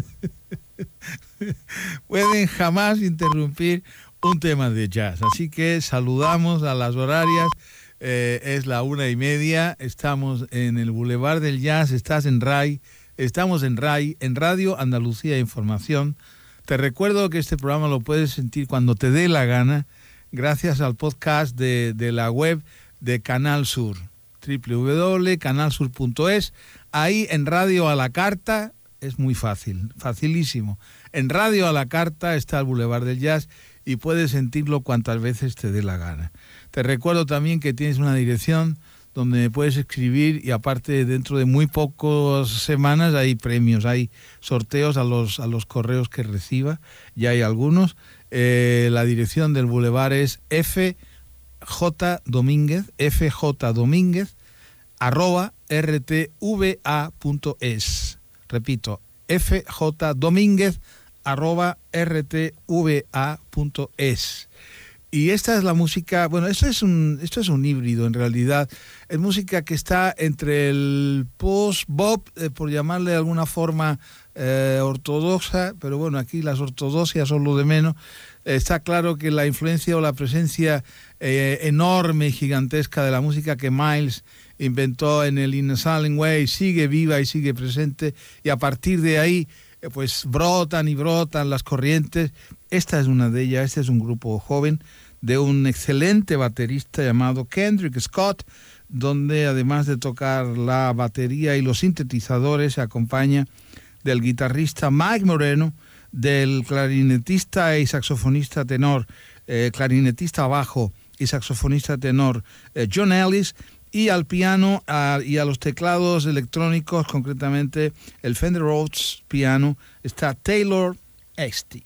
pueden jamás interrumpir un tema de jazz. Así que saludamos a las horarias. Eh, es la una y media. Estamos en el Boulevard del Jazz. Estás en R A I. Estamos en R A I, en Radio Andalucía Información. Te recuerdo que este programa lo puedes sentir cuando te dé la gana, gracias al podcast de, de la web de Canal Sur, doble u doble u doble u punto canal sur punto es. Ahí en Radio a la Carta es muy fácil, facilísimo. En Radio a la Carta está el Boulevard del Jazz y puedes sentirlo cuantas veces te dé la gana. Te recuerdo también que tienes una dirección donde me puedes escribir y aparte dentro de muy pocas semanas hay premios, hay sorteos a los, a los correos que reciba, ya hay algunos. Eh, la dirección del Boulevard es F J Domínguez, F J Domínguez, arroba R T V A punto es. Repito, F J Domínguez, arroba R T V A punto es. Y esta es la música, bueno, esto es un, esto es un híbrido en realidad. Es música que está entre el post-bop, eh, por llamarle de alguna forma eh, ortodoxa, pero bueno, aquí las ortodoxias son lo de menos. Eh, está claro que la influencia o la presencia eh, enorme y gigantesca de la música que Miles inventó en el In a Silent Way sigue viva y sigue presente, y a partir de ahí eh, pues brotan y brotan las corrientes. Esta es una de ellas. Este es un grupo joven de un excelente baterista llamado Kendrick Scott, donde además de tocar la batería y los sintetizadores se acompaña del guitarrista Mike Moreno, del clarinetista y saxofonista tenor, eh, clarinetista bajo y saxofonista tenor eh, John Ellis, y al piano a, y a los teclados electrónicos, concretamente el Fender Rhodes piano, está Taylor Esty.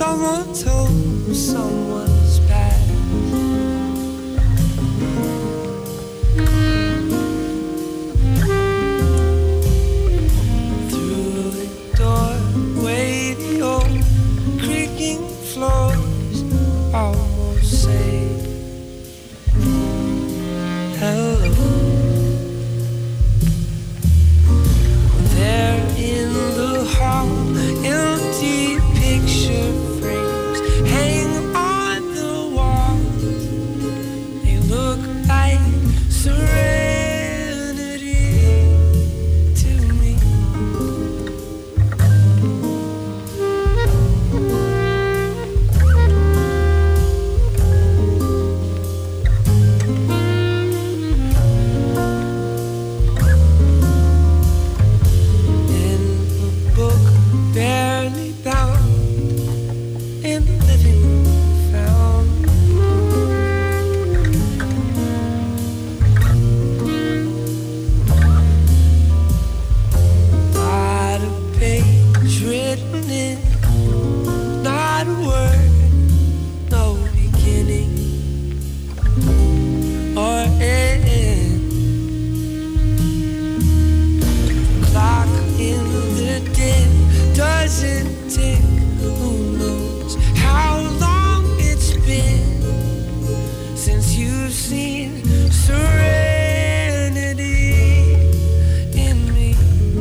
Someone told me someone's bad. Through the doorway, the old creaking floors almost say hello. There in the hall, empty picture frames hang on the wall. They look like serenity to me. Barely bound in the living room found not a page written in, not a word, no beginning or end. Clock in the den doesn't tick, who knows how long it's been since you've seen serenity in me.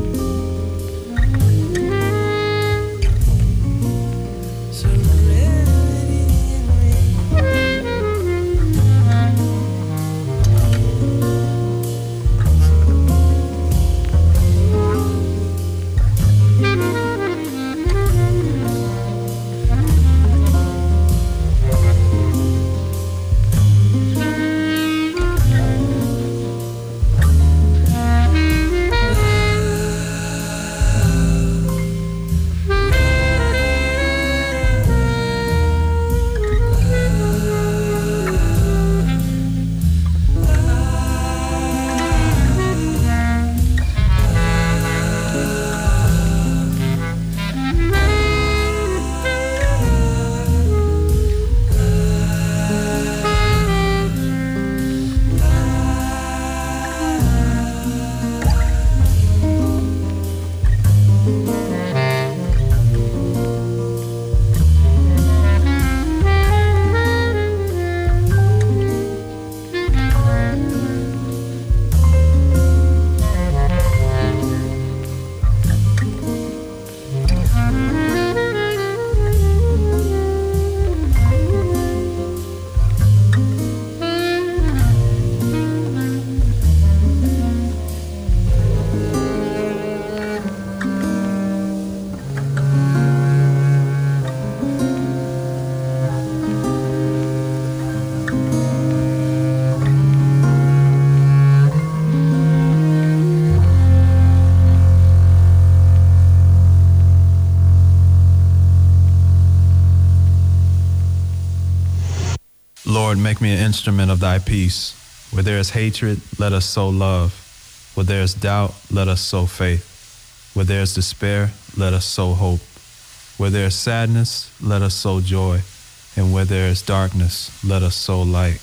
Serenity in me. Lord, make me an instrument of thy peace. Where there is hatred, let us sow love. Where there is doubt, let us sow faith. Where there is despair, let us sow hope. Where there is sadness, let us sow joy. And where there is darkness, let us sow light.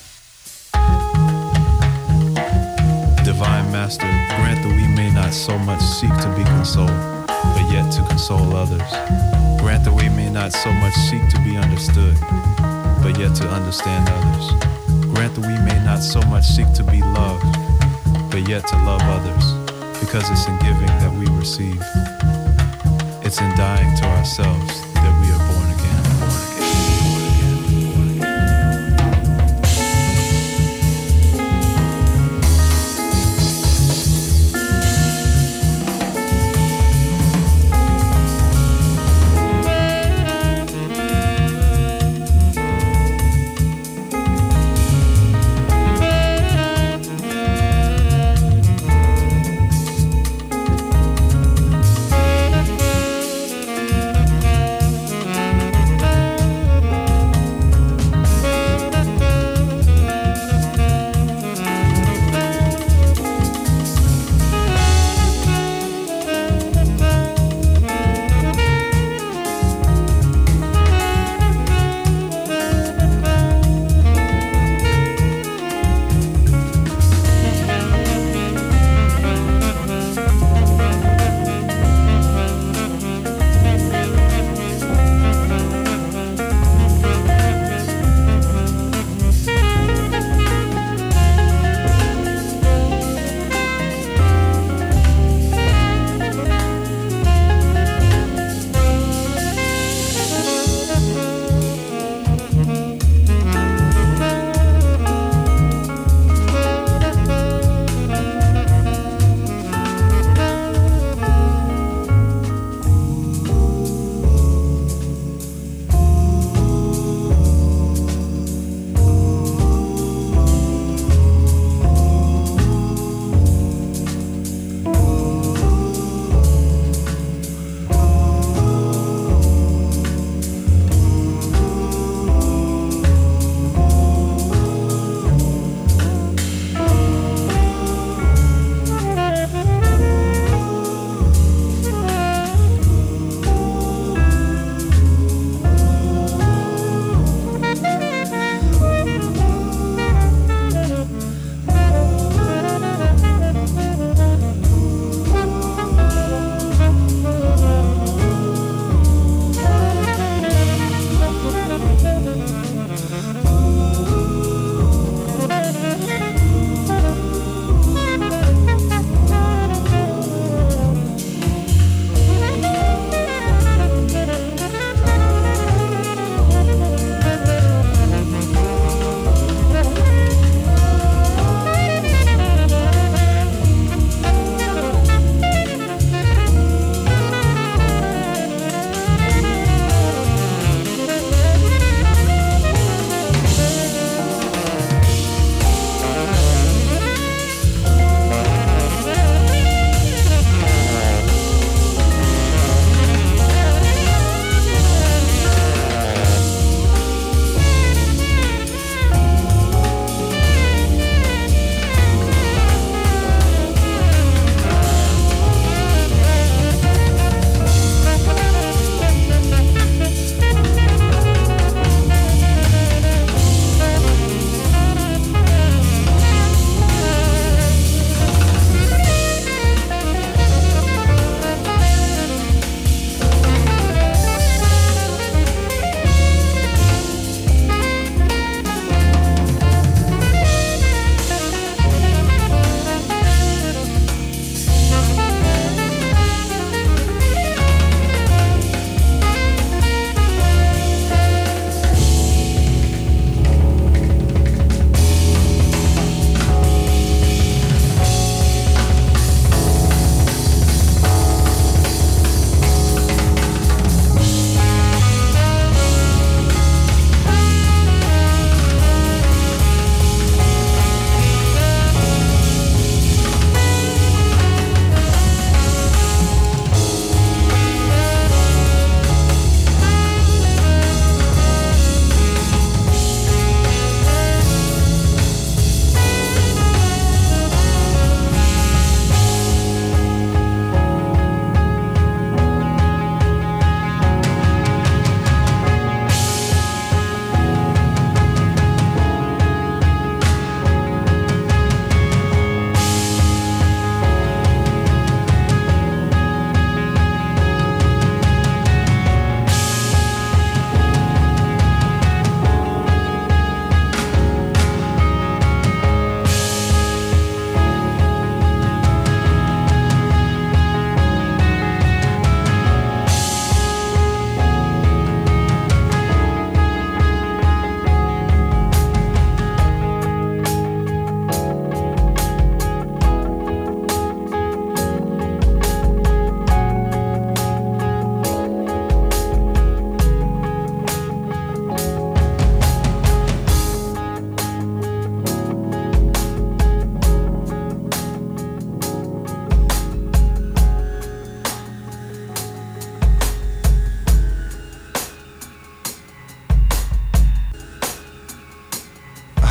Divine Master, grant that we may not so much seek to be consoled, but yet to console others. Grant that we may not so much seek to be understood, but yet to understand others. Grant that we may not so much seek to be loved, but yet to love others, because it's in giving that we receive. It's in dying to ourselves that we are born again, born again, born again, born again.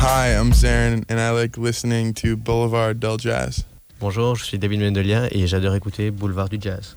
Hi, I'm Zarin, and I like listening to Boulevard del Jazz. Bonjour, je suis David Mendelia et j'adore écouter Boulevard du Jazz.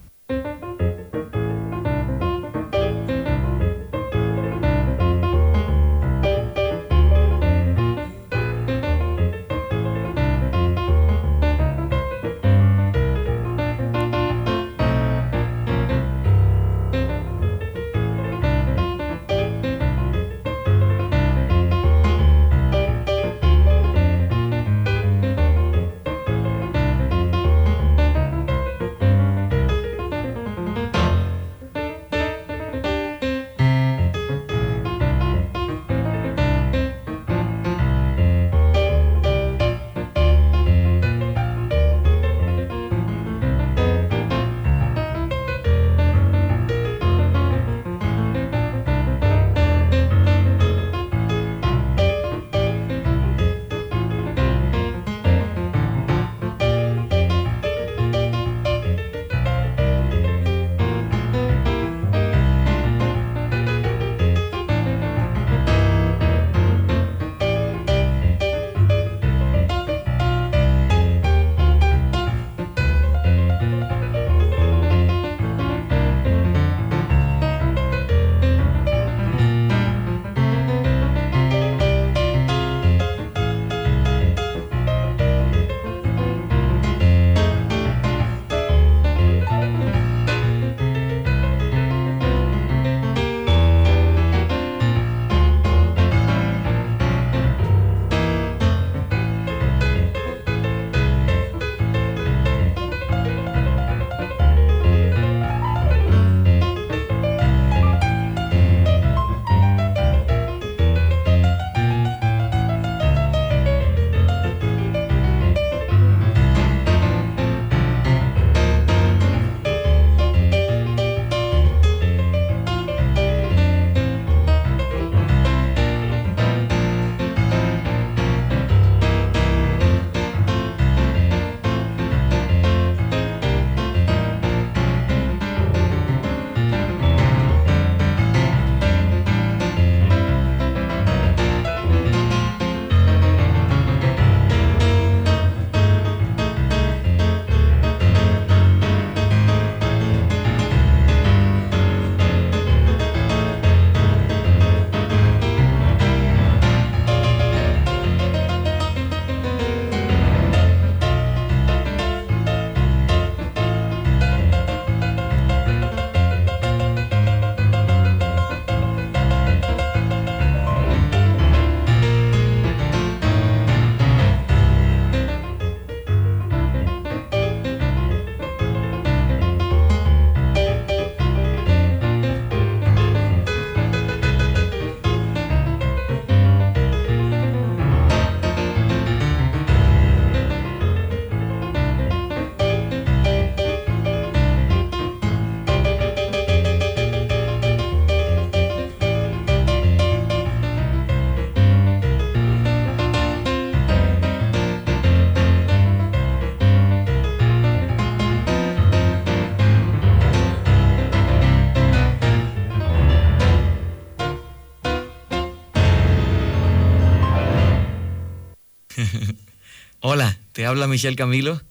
Hola, te habla Michel Camilo,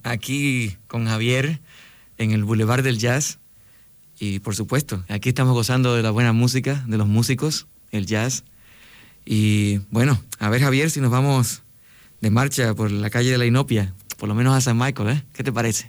aquí con Javier en el Boulevard del Jazz. Y por supuesto, aquí estamos gozando de la buena música, de los músicos, el jazz. Y bueno, a ver Javier, si nos vamos de marcha por la calle de la Inopia, por lo menos a San Michael, ¿eh? ¿Qué te parece?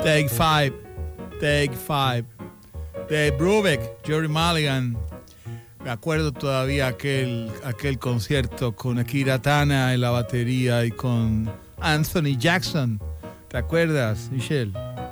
Take Five, Take Five. De Brubeck, Jerry Mulligan. Me acuerdo todavía aquel, aquel concierto con Akira Tana en la batería y con Anthony Jackson. ¿Te acuerdas, Michelle?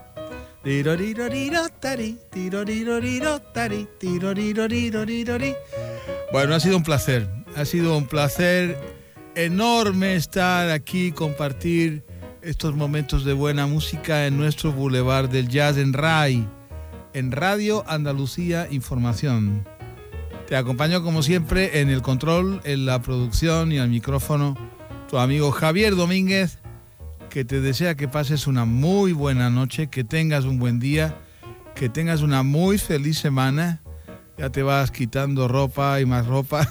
Bueno, ha sido un placer. Ha sido un placer enorme estar aquí, compartir estos momentos de buena música en nuestro Boulevard del Jazz en R A I, en Radio Andalucía Información. Te acompaño como siempre en el control, en la producción y al micrófono tu amigo Javier Domínguez, que te desea que pases una muy buena noche, que tengas un buen día, que tengas una muy feliz semana. Ya te vas quitando ropa y más ropa.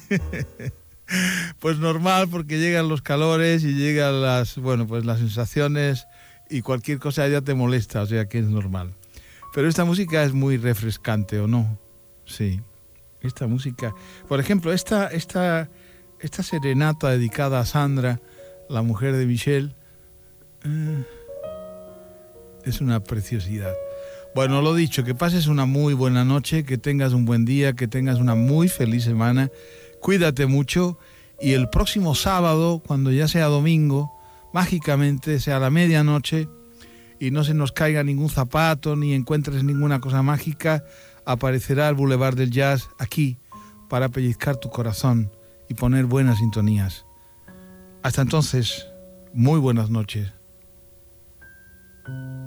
Pues normal, porque llegan los calores y llegan las, bueno, pues las sensaciones y cualquier cosa ya te molesta, o sea que es normal. Pero esta música es muy refrescante, ¿o no? Sí. Esta música, por ejemplo, esta, esta, esta serenata dedicada a Sandra, la mujer de Michel, eh, es una preciosidad. Bueno, lo dicho, que pases una muy buena noche, que tengas un buen día, que tengas una muy feliz semana. Cuídate mucho y el próximo sábado, cuando ya sea domingo, mágicamente sea la medianoche y no se nos caiga ningún zapato ni encuentres ninguna cosa mágica, aparecerá el Boulevard del Jazz aquí para pellizcar tu corazón y poner buenas sintonías. Hasta entonces, muy buenas noches.